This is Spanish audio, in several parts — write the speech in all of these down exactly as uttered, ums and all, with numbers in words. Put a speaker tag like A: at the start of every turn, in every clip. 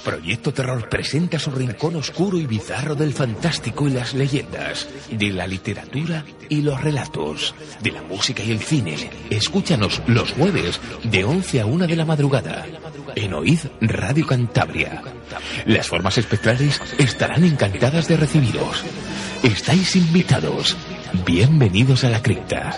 A: Proyecto Terror presenta su rincón oscuro y bizarro del fantástico y las leyendas, de la literatura y los relatos, de la música y el cine. Escúchanos los jueves de once a una de la madrugada en Oíd Radio Cantabria. Las formas espectrales estarán encantadas de recibiros. Estáis invitados. Bienvenidos a la cripta.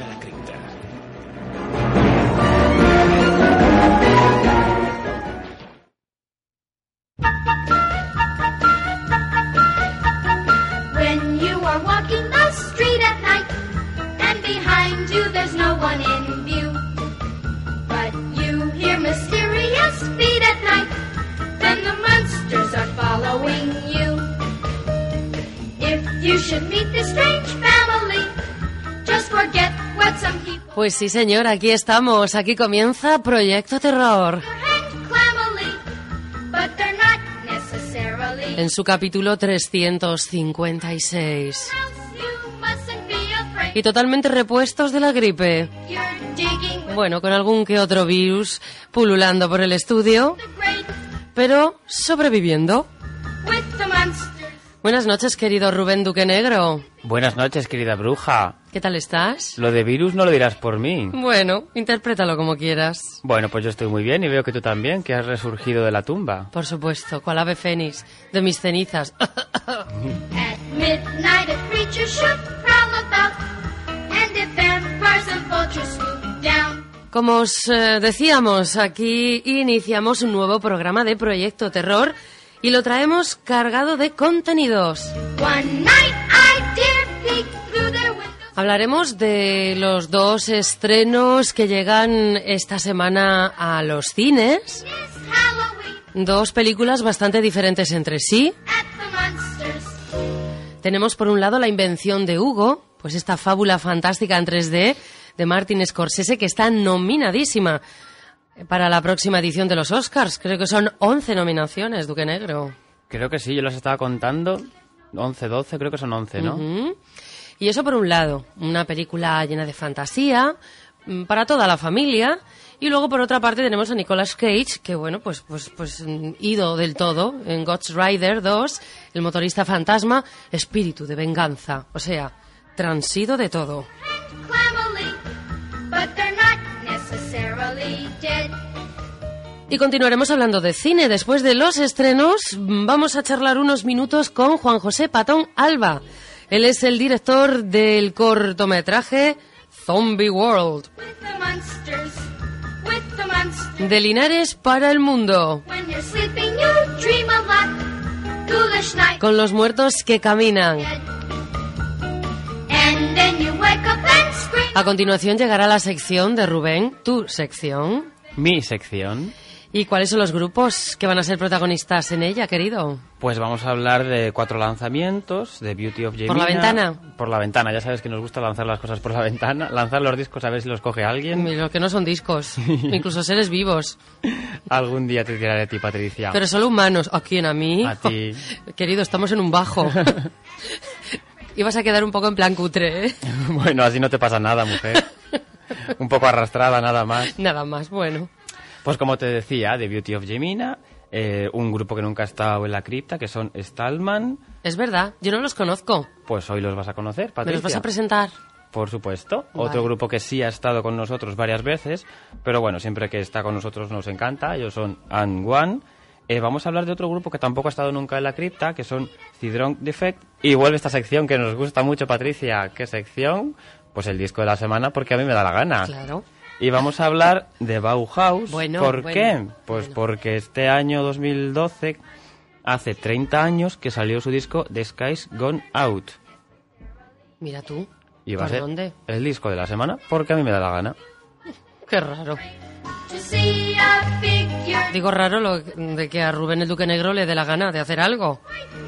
B: Pues sí, señor, aquí estamos. Aquí comienza Proyecto Terror. En su capítulo trescientos cincuenta y seis. Y totalmente repuestos de la gripe. Bueno, con algún que otro virus pululando por el estudio, pero sobreviviendo. Buenas noches, querido Rubén Duque Negro.
C: Buenas noches, querida bruja.
B: ¿Qué tal estás?
C: Lo de virus no lo dirás por mí.
B: Bueno, interprétalo como quieras.
C: Bueno, pues yo estoy muy bien y veo que tú también, que has resurgido de la tumba.
B: Por supuesto, cual ave fénix, de mis cenizas. Como os eh, decíamos, aquí iniciamos un nuevo programa de Proyecto Terror y lo traemos cargado de contenidos. Hablaremos de los dos estrenos que llegan esta semana a los cines. Dos películas bastante diferentes entre sí. Tenemos por un lado La invención de Hugo, pues esta fábula fantástica en tres D de Martin Scorsese que está nominadísima para la próxima edición de los Oscars. Creo que son once nominaciones, Duque Negro.
C: Creo que sí, yo las estaba contando. once, doce, creo que son once, ¿no?
B: Uh-huh. Y eso por un lado, una película llena de fantasía, para toda la familia. Y luego por otra parte tenemos a Nicolas Cage, que bueno, pues pues pues ido del todo en Ghost Rider dos, el motorista fantasma, espíritu de venganza. O sea, transido de todo. Y continuaremos hablando de cine. Después de los estrenos, vamos a charlar unos minutos con Juan José Patón Alba. Él es el director del cortometraje Zombie World. De Linares para el mundo. Con los muertos que caminan. A continuación llegará la sección de Rubén, tu sección.
C: Mi sección.
B: ¿Y cuáles son los grupos que van a ser protagonistas en ella, querido?
C: Pues vamos a hablar de cuatro lanzamientos, de Beauty of Gemina.
B: ¿Por la ventana?
C: Por la ventana, ya sabes que nos gusta lanzar las cosas por la ventana, lanzar los discos a ver si los coge alguien.
B: Y los que no son discos, incluso seres vivos.
C: Algún día te tiraré a ti, Patricia.
B: Pero solo humanos. ¿A quién? ¿A mí?
C: A ti.
B: Oh, querido, estamos en un bajo. Ibas a quedar un poco en plan cutre, ¿eh?
C: Bueno, así no te pasa nada, mujer. Un poco arrastrada, nada más.
B: Nada más, bueno.
C: Pues como te decía, The Beauty of Gemina, eh, un grupo que nunca ha estado en la cripta, que son Stallman.
B: Es verdad, yo no los conozco.
C: Pues hoy los vas a conocer, Patricia.
B: ¿Me los vas a presentar?
C: Por supuesto.
B: Vale.
C: Otro grupo que sí ha estado con nosotros varias veces, pero bueno, siempre que está con nosotros nos encanta. Ellos son And One. Eh, vamos a hablar de otro grupo que tampoco ha estado nunca en la cripta, que son The Drunk Defect. Y vuelve esta sección que nos gusta mucho, Patricia. ¿Qué sección? Pues el disco de la semana, porque a mí me da la gana.
B: Claro.
C: Y vamos a hablar de Bauhaus.
B: Bueno,
C: ¿Por
B: bueno,
C: qué? Pues
B: bueno.
C: porque este año dos mil doce, hace treinta años que salió su disco The Sky's Gone Out.
B: Mira tú.
C: Y va a
B: ¿Por
C: ser
B: dónde?
C: el disco de la semana, porque a mí me da la gana.
B: Qué raro. Digo raro lo de que a Rubén el Duque Negro le dé la gana de hacer algo.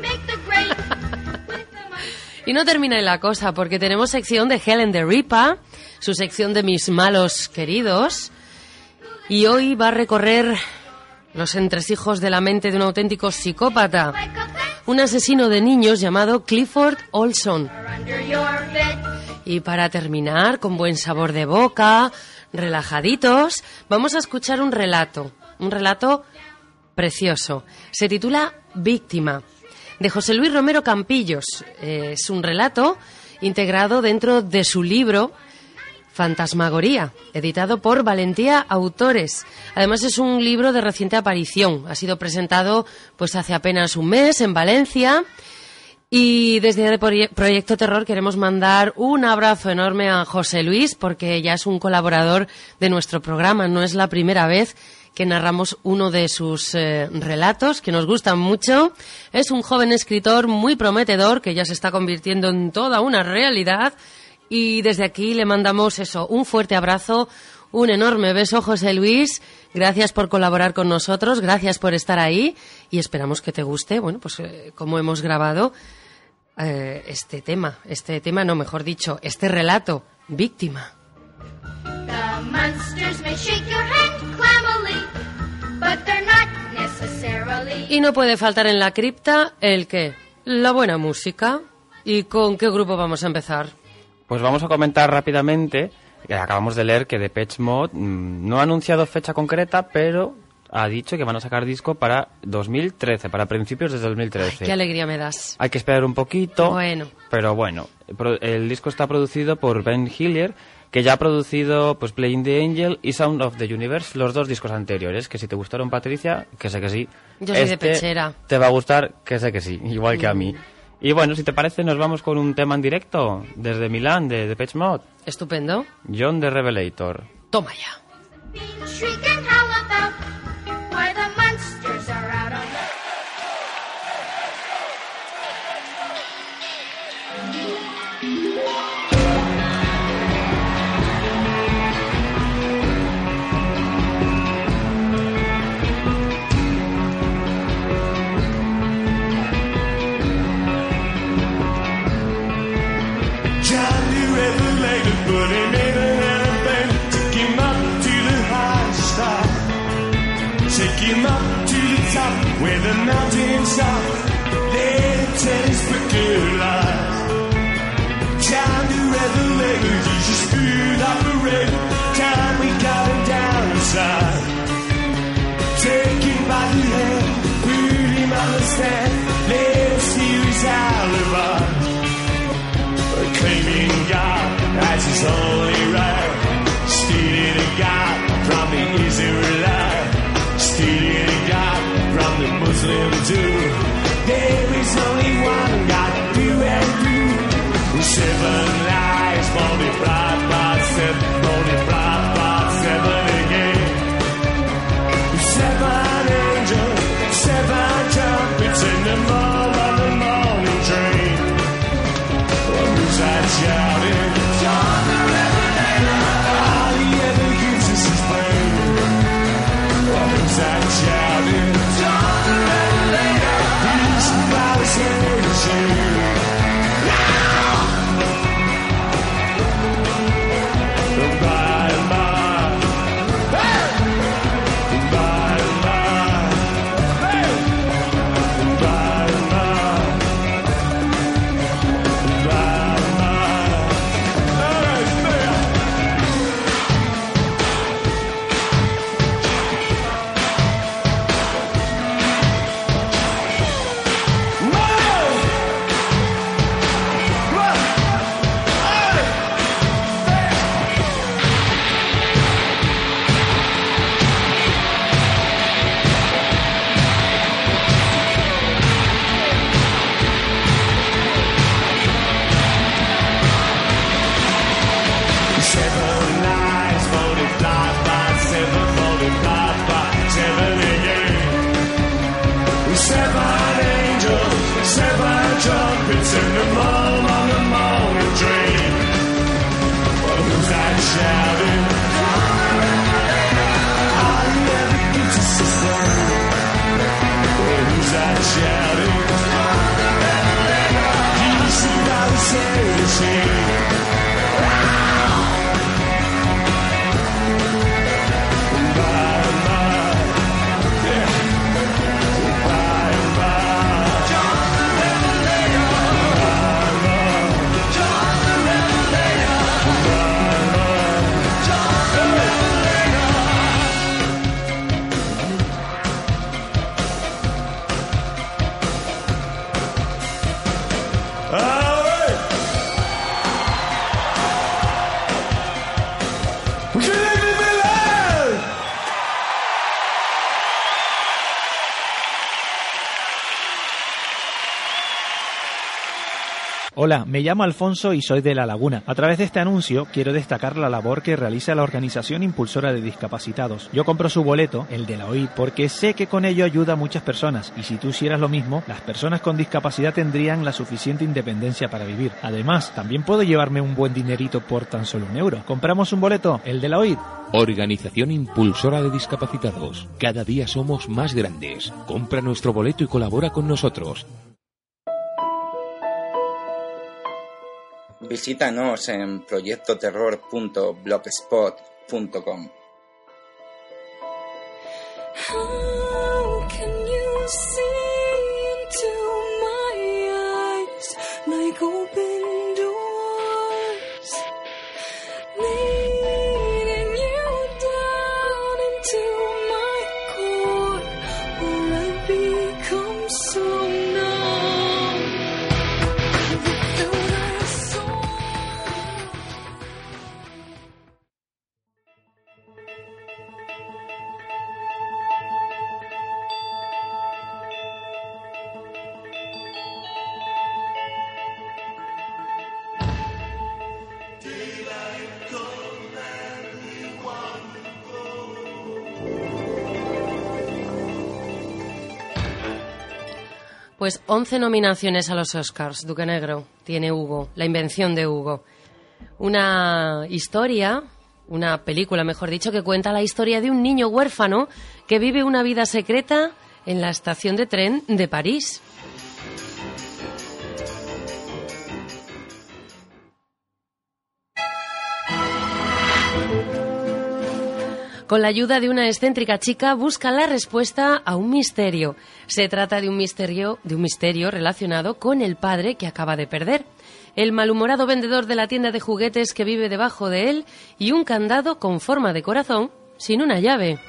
B: Y no termina ahí la cosa, porque tenemos sección de Helen the Ripper, su sección de mis malos queridos, y hoy va a recorrer los entresijos de la mente de un auténtico psicópata, un asesino de niños llamado Clifford Olson. Y para terminar, con buen sabor de boca, relajaditos, vamos a escuchar un relato, un relato precioso. Se titula Víctima, de José Luis Romero Campillos. Eh, es un relato integrado dentro de su libro Fantasmagoría, editado por Valentía Autores. Además es un libro de reciente aparición. Ha sido presentado pues hace apenas un mes en Valencia. Y desde el Proyecto Terror queremos mandar un abrazo enorme a José Luis, porque ya es un colaborador de nuestro programa. No es la primera vez que narramos uno de sus eh, relatos, que nos gustan mucho. Es un joven escritor muy prometedor, que ya se está convirtiendo en toda una realidad. Y desde aquí le mandamos eso, un fuerte abrazo, un enorme beso, José Luis. Gracias por colaborar con nosotros, gracias por estar ahí y esperamos que te guste, bueno, pues eh, como hemos grabado eh, este tema, este tema, no, mejor dicho, este relato, Víctima.
D: The monsters may shake your hand clamily, but they're not necessarily...
B: Y no puede faltar en la cripta el qué, la buena música. ¿Y con qué grupo vamos a empezar?
C: Pues vamos a comentar rápidamente, que acabamos de leer que Depeche Mode mmm, no ha anunciado fecha concreta, pero ha dicho que van a sacar disco para dos mil trece, para principios de dos mil trece.
B: Ay, qué alegría me das.
C: Hay que esperar un poquito,
B: bueno.
C: pero bueno, el disco está producido por Ben Hillier, que ya ha producido pues Playing the Angel y Sound of the Universe, los dos discos anteriores, que si te gustaron, Patricia, que sé que sí.
B: Yo soy
C: este
B: de pechera.
C: Te va a gustar, que sé que sí, igual que a mí. Y bueno, si te parece, nos vamos con un tema en directo desde Milán, de Depeche Mode.
B: Estupendo.
C: John the Revelator.
B: Toma ya.
D: Shriek and howl about why the monsters are out on the...
E: Put him in an airplane, took him up to the highest star. Take him up to the top where the mountains stop. Let him tell his wicked lies. Time to revelate, Jesus spewed up a red. Time we got him down inside. Take him by the hand, put him on the stand. Let us hear his alibi. Claiming God as his only right, stealing a God from the Israelite, stealing a God from the Muslim too. There is only one God, do and do. Seven lies multiplied by seven, multiplied by seven again. Seven angels, seven trumpets in the morning of the morning train. Who's that shouting? John the Revelator. All he ever gives us his brain. Who's that shouting? John the Revelator. He's the
F: Hola, me llamo Alfonso y soy de La Laguna. A través de este anuncio quiero destacar la labor que realiza la Organización Impulsora de Discapacitados. Yo compro su boleto, el de la O I D, porque sé que con ello ayuda a muchas personas y si tú hicieras lo mismo, las personas con discapacidad tendrían la suficiente independencia para vivir. Además, también puedo llevarme un buen dinerito por tan solo un euro. ¿Compramos un boleto? El de la O I D.
A: Organización Impulsora de Discapacitados. Cada día somos más grandes. Compra nuestro boleto y colabora con nosotros.
G: Visítanos en proyecto terror punto blogspot punto com.
B: Pues once nominaciones a los Oscars, Duque Negro, tiene Hugo, La invención de Hugo. Una historia, una película, mejor dicho, que cuenta la historia de un niño huérfano que vive una vida secreta en la estación de tren de París. Con la ayuda de una excéntrica chica busca la respuesta a un misterio. Se trata de un misterio, de un misterio relacionado con el padre que acaba de perder, el malhumorado vendedor de la tienda de juguetes que vive debajo de él y un candado con forma de corazón sin una llave.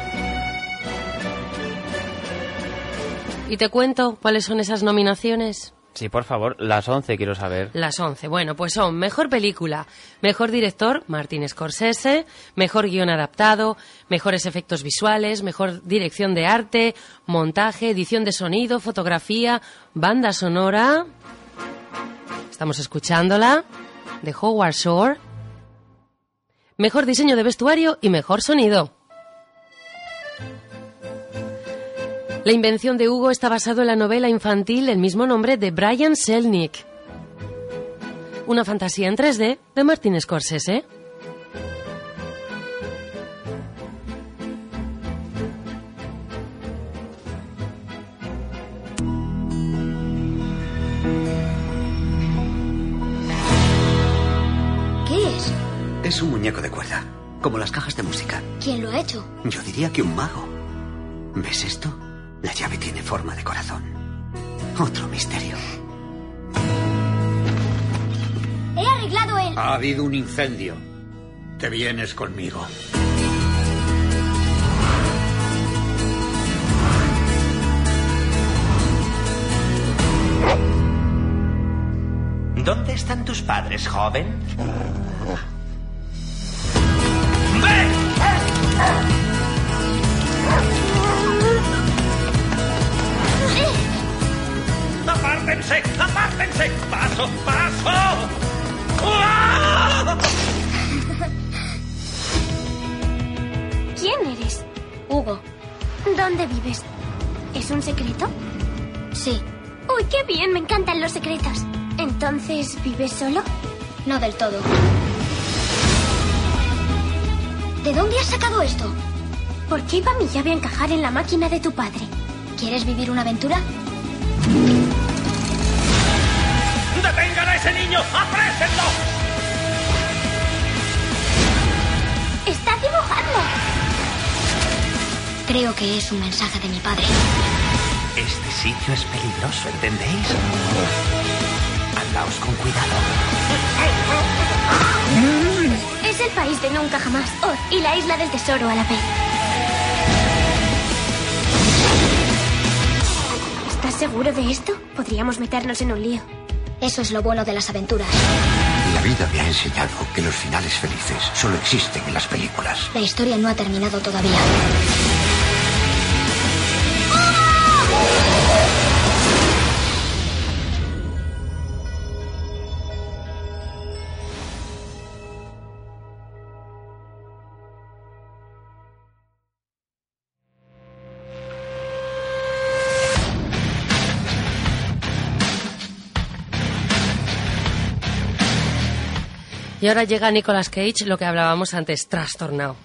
B: ¿Y te cuento cuáles son esas nominaciones?
C: Sí, por favor, las once quiero saber.
B: Las once. Bueno, pues son Mejor Película, Mejor Director, Martin Scorsese, Mejor Guión Adaptado, Mejores Efectos Visuales, Mejor Dirección de Arte, Montaje, Edición de Sonido, Fotografía, Banda Sonora... Estamos escuchándola, de Howard Shore. Mejor Diseño de Vestuario y Mejor Sonido. La invención de Hugo está basado en la novela infantil del mismo nombre de Brian Selnick. Una fantasía en tres D de Martin Scorsese.
H: ¿Qué es?
I: Es un muñeco de cuerda, como las cajas de música.
H: ¿Quién lo ha hecho?
I: Yo diría que un mago. ¿Ves esto? La llave tiene forma de corazón. Otro misterio.
H: He arreglado el...
J: Ha habido un incendio. Te vienes conmigo.
I: ¿Dónde están tus padres, joven?
E: ¡Apártense! ¡Apártense! ¡Paso! ¡Paso! ¡Uah!
H: ¿Quién eres? Hugo. ¿Dónde vives? ¿Es un secreto? Sí. Uy, qué bien, me encantan los secretos. ¿Entonces vives solo? No del todo. ¿De dónde has sacado esto? ¿Por qué iba mi llave a encajar en la máquina de tu padre? ¿Quieres vivir una aventura?
E: ¡Detengan a ese niño! ¡Aprésenlo!
H: ¡Está dibujando! Creo que es un mensaje de mi padre.
I: Este sitio es peligroso, ¿entendéis? Andaos con cuidado.
H: Es el país de nunca jamás. Oh, y la isla del tesoro a la vez. ¿Estás seguro de esto? Podríamos meternos en un lío. Eso es lo bueno de las aventuras.
J: La vida me ha enseñado que los finales felices solo existen en las películas.
H: La historia no ha terminado todavía. ¡Oh!
B: Y ahora llega Nicolas Cage, lo que hablábamos antes, trastornado.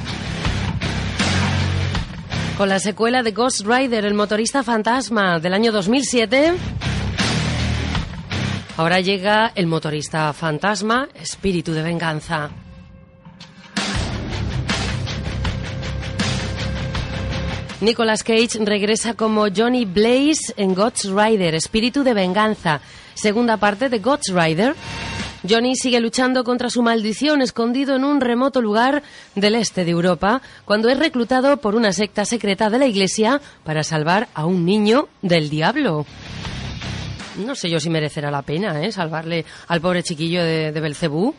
B: Con la secuela de Ghost Rider, el motorista fantasma, del año dos mil siete... ahora llega el motorista fantasma, espíritu de venganza. Nicolas Cage regresa como Johnny Blaze en Ghost Rider, espíritu de venganza, segunda parte de Ghost Rider. Johnny sigue luchando contra su maldición escondido en un remoto lugar del este de Europa, cuando es reclutado por una secta secreta de la iglesia para salvar a un niño del diablo. No sé yo si merecerá la pena, ¿eh? Salvarle al pobre chiquillo de, de Belcebú.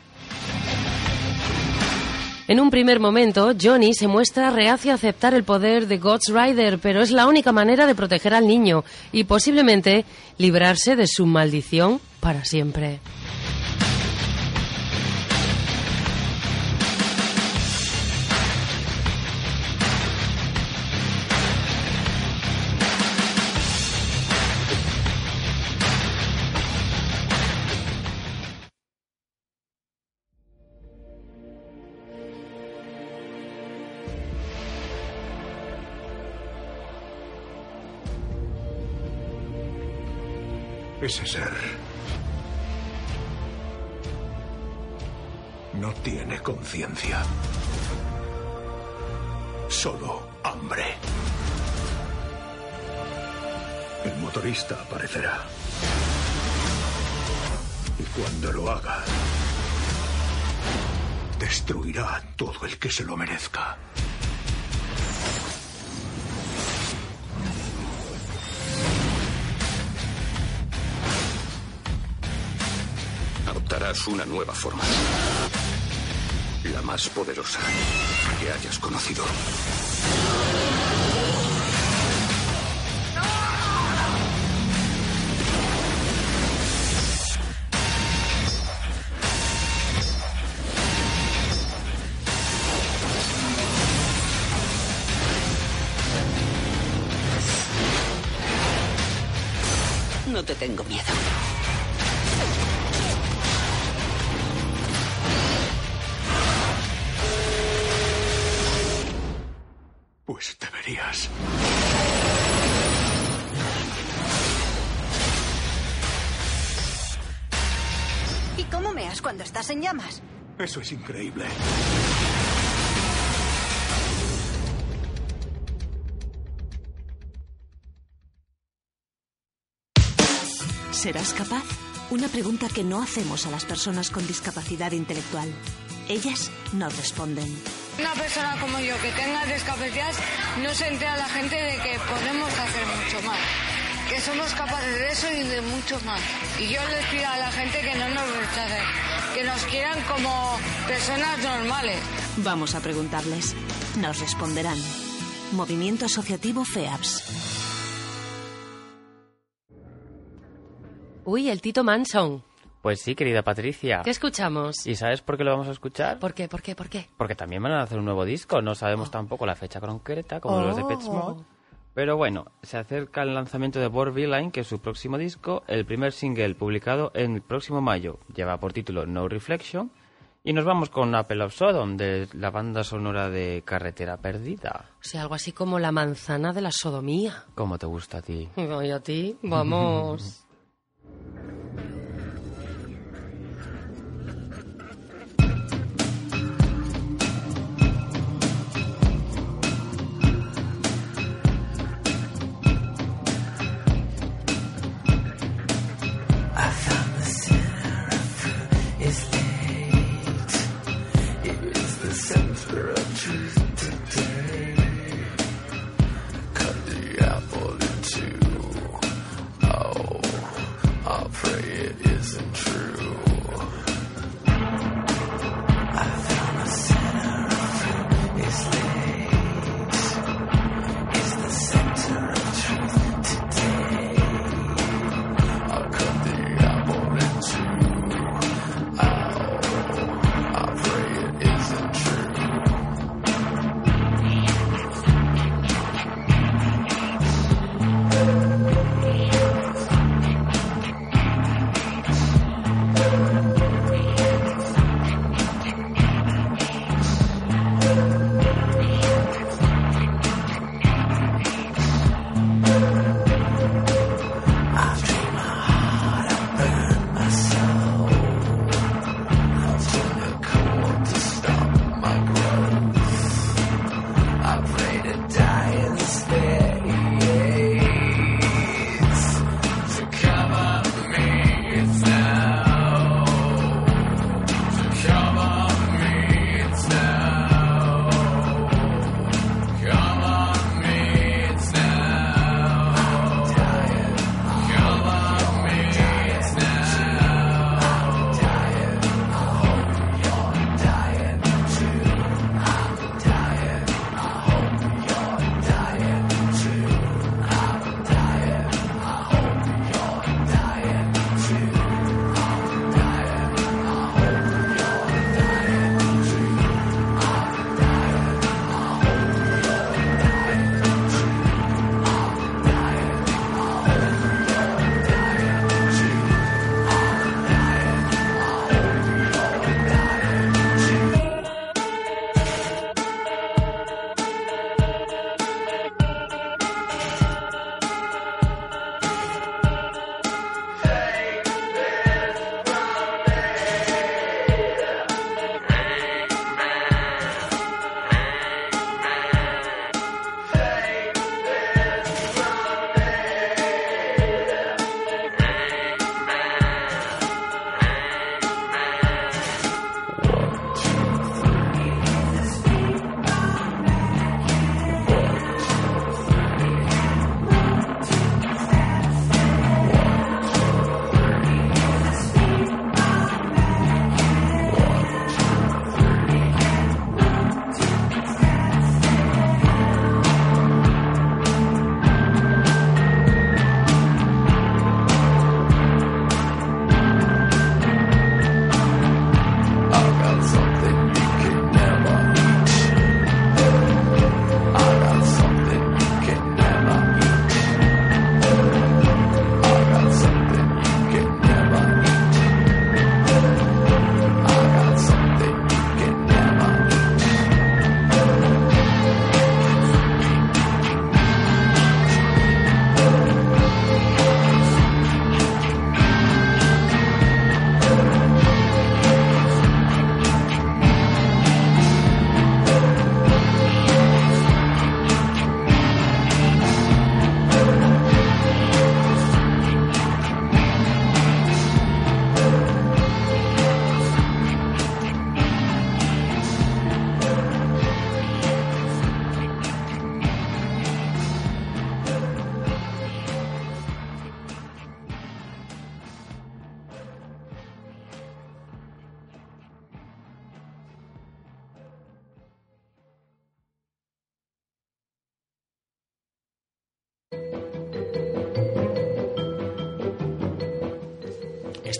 B: En un primer momento, Johnny se muestra reacio a aceptar el poder de Ghost Rider, pero es la única manera de proteger al niño y posiblemente librarse de su maldición para siempre.
K: Ese ser no tiene conciencia, solo hambre. El motorista aparecerá. Y cuando lo haga, destruirá a todo el que se lo merezca.
J: Adoptarás una nueva forma. La más poderosa que hayas conocido.
I: No te tengo miedo.
K: Pues deberías.
L: ¿Y cómo meas cuando estás en llamas?
K: Eso es increíble.
M: ¿Serás capaz? Una pregunta que no hacemos a las personas con discapacidad intelectual. Ellas no responden.
N: Una persona como yo que tenga discapacidad no se entera la gente de que podemos hacer mucho más, que somos capaces de eso y de mucho más. Y yo les pido a la gente que no nos rechacen, que nos quieran como personas normales.
M: Vamos a preguntarles. Nos responderán. Movimiento Asociativo FEAPS.
B: Uy, el Tito Manson.
C: Pues sí, querida Patricia.
B: ¿Qué escuchamos?
C: ¿Y sabes por qué lo vamos a escuchar?
B: ¿Por qué? ¿Por qué? ¿Por qué?
C: Porque también van a hacer un nuevo disco. No sabemos oh. tampoco la fecha concreta, como
B: oh.
C: los de Pet Mode. Pero bueno, se acerca el lanzamiento de Born Villain, que es su próximo disco. El primer single publicado en el próximo mayo lleva por título No Reflection. Y nos vamos con Apple of Sodom, de la banda sonora de Carretera Perdida.
B: O sea, algo así como la manzana de la sodomía.
C: ¿Cómo te gusta a ti?
B: ¿Y a ti? Vamos...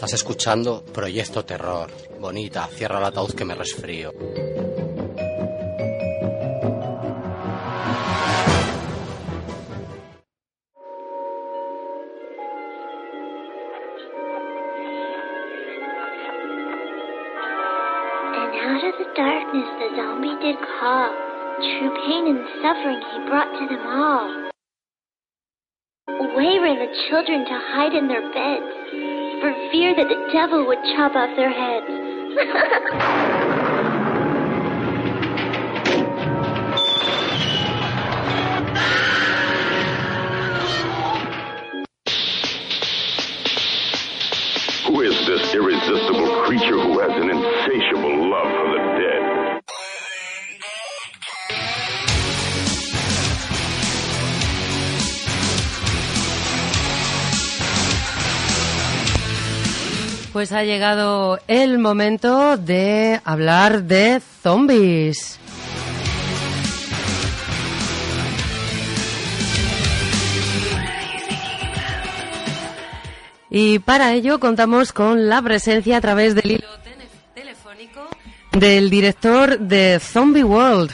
O: Estás escuchando Proyecto Terror. Bonita, cierra el ataúd que me resfrío.
H: Out of the darkness the zombie did call. True pain and suffering he brought to them all. Away ran the children to hide in their beds, for fear that the devil would chop off their heads.
P: Who is this irresistible creature who has an insatiable love for the dead?
B: Pues ha llegado el momento de hablar de zombies. Y para ello contamos con la presencia a través del hilo tele- telefónico del director de Zombie World,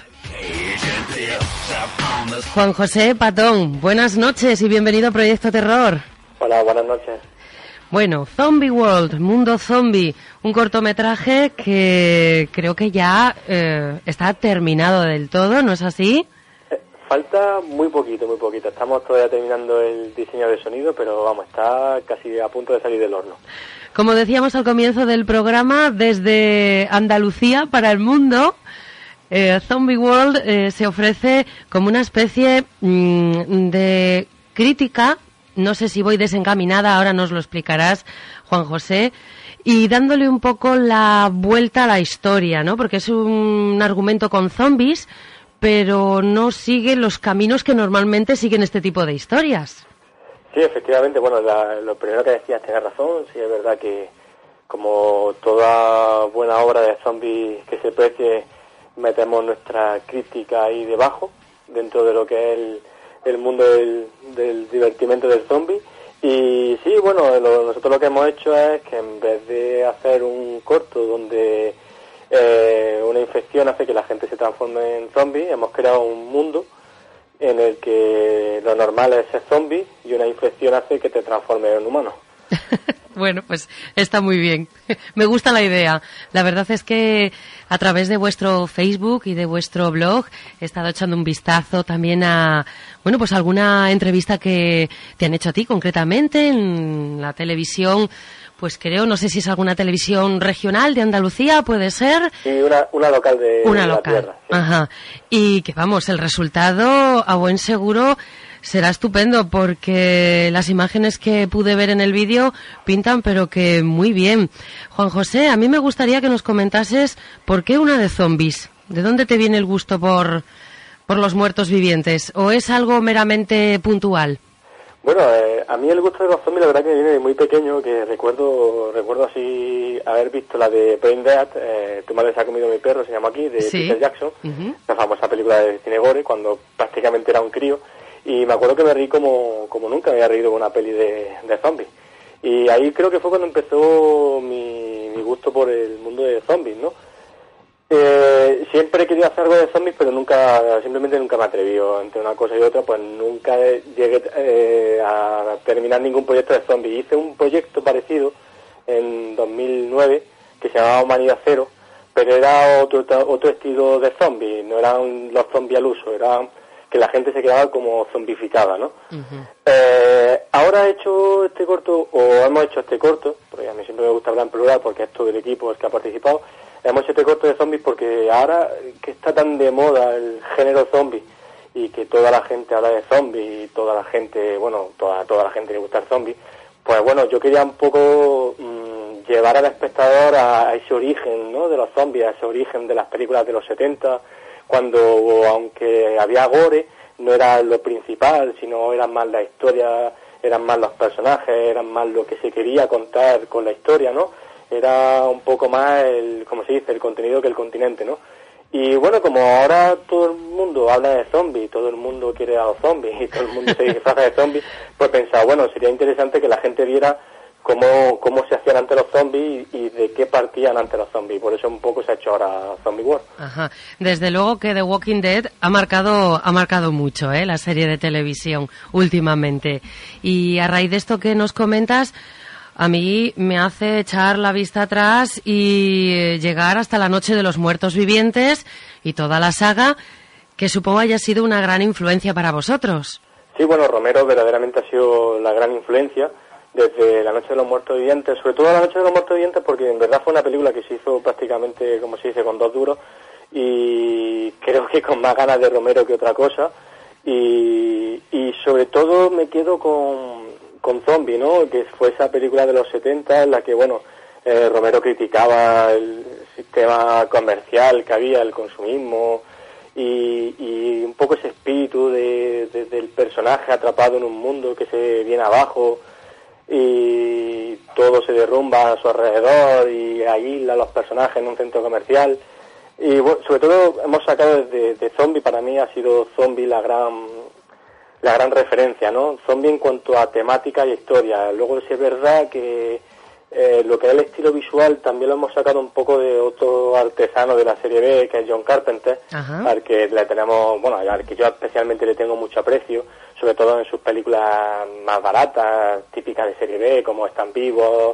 B: Juan José Patón. Buenas noches y bienvenido a Proyecto Terror.
Q: Hola, buenas noches.
B: Bueno, Zombie World, Mundo Zombie, un cortometraje que creo que ya eh, está terminado del todo, ¿no es así?
Q: Falta muy poquito, muy poquito. Estamos todavía terminando el diseño de sonido, pero vamos, está casi a punto de salir del horno.
B: Como decíamos al comienzo del programa, desde Andalucía para el mundo, eh, Zombie World eh, se ofrece como una especie mmm, de crítica. No sé si voy desencaminada, ahora nos lo explicarás, Juan José, y dándole un poco la vuelta a la historia, ¿no? Porque es un argumento con zombies, pero no sigue los caminos que normalmente siguen este tipo de historias.
Q: Sí, efectivamente, bueno, la, lo primero que decías tienes razón, sí es verdad que como toda buena obra de zombies que se precie, metemos nuestra crítica ahí debajo, dentro de lo que es el, el mundo del, del divertimento del zombie. Y sí, bueno, lo, nosotros lo que hemos hecho es que en vez de hacer un corto donde eh, una infección hace que la gente se transforme en zombie, hemos creado un mundo en el que lo normal es ser zombie y una infección hace que te transformes en humano.
B: Bueno, pues está muy bien. Me gusta la idea. La verdad es que a través de vuestro Facebook y de vuestro blog he estado echando un vistazo también a, bueno, pues alguna entrevista que te han hecho a ti concretamente en la televisión. Pues creo, no sé si es alguna televisión regional de Andalucía, puede ser.
Q: Sí, una, una local de,
B: una
Q: de la
B: local.
Q: tierra. Sí.
B: Ajá. Y que vamos, el resultado a buen seguro será estupendo porque las imágenes que pude ver en el vídeo pintan pero que muy bien. Juan José, a mí me gustaría que nos comentases por qué una de zombies. ¿De dónde te viene el gusto por, por los muertos vivientes? ¿O es algo meramente puntual?
Q: Bueno, eh, a mí el gusto de los zombies la verdad que viene de muy pequeño, que recuerdo recuerdo así haber visto la de Brain Dead, eh, Tu madre se ha comido mi perro, se llama aquí, de
B: Sí.
Q: Peter Jackson,
B: Uh-huh.
Q: la famosa película de cine gore, cuando prácticamente era un crío, y me acuerdo que me reí como, como nunca me había reído con una peli de, de zombies. Y ahí creo que fue cuando empezó mi, mi gusto por el mundo de zombies, ¿no? Eh, siempre he querido hacer algo de zombies, pero nunca, simplemente nunca me atreví. Entre una cosa y otra, pues nunca llegué eh, a terminar ningún proyecto de zombies. Hice un proyecto parecido en dos mil nueve que se llamaba Humanidad Cero, pero era otro otro estilo de zombies. No eran los zombies al uso, era que la gente se quedaba como zombificada, ¿no?
B: Uh-huh.
Q: Eh, ahora he hecho este corto, o hemos hecho este corto, porque a mí siempre me gusta hablar en plural porque es todo el equipo el que ha participado. Hemos hecho este corto de zombies porque ahora que está tan de moda el género zombie y que toda la gente habla de zombies y toda la gente, bueno, toda toda la gente le gusta el zombie, pues bueno, yo quería un poco mmm, llevar al espectador a, a ese origen, ¿no?, de los zombies, a ese origen de las películas de los setenta, cuando aunque había gore, no era lo principal, sino eran más la historia, eran más los personajes, eran más lo que se quería contar con la historia, ¿no? Era un poco más el, como se dice, el contenido que el continente, ¿no? Y bueno, como ahora todo el mundo habla de zombies, todo el mundo quiere a los zombies y todo el mundo se disfraza de zombies, pues pensaba, bueno, sería interesante que la gente viera cómo, cómo se hacían ante los zombies y, y de qué partían ante los zombies. Por eso un poco se ha hecho ahora Zombie World.
B: Ajá. Desde luego que The Walking Dead ha marcado, ha marcado mucho, ¿eh? La serie de televisión últimamente. Y a raíz de esto que nos comentas, a mí me hace echar la vista atrás y llegar hasta la Noche de los Muertos Vivientes y toda la saga, que supongo haya sido una gran influencia para vosotros.
Q: Sí, bueno, Romero verdaderamente ha sido la gran influencia desde La Noche de los Muertos Vivientes, sobre todo La Noche de los Muertos Vivientes, porque en verdad fue una película que se hizo prácticamente, como se dice, con dos duros, y creo que con más ganas de Romero que otra cosa, y, y sobre todo me quedo con, con Zombie, ¿no?, que fue esa película de los setenta en la que, bueno, eh, Romero criticaba el sistema comercial que había, el consumismo, y, y un poco ese espíritu de, de, del personaje atrapado en un mundo que se viene abajo y todo se derrumba a su alrededor y aísla a los personajes en un centro comercial. Y bueno, sobre todo hemos sacado de, de Zombie, para mí ha sido Zombie la gran la gran referencia, ¿no? Zombie en cuanto a temática y historia. Luego sí es verdad que eh, lo que es el estilo visual también lo hemos sacado un poco de otro artesano de la serie B, que es John Carpenter,
B: Ajá.
Q: al que le tenemos, bueno, al que yo especialmente le tengo mucho aprecio, sobre todo en sus películas más baratas, típicas de serie B, como Están Vivos,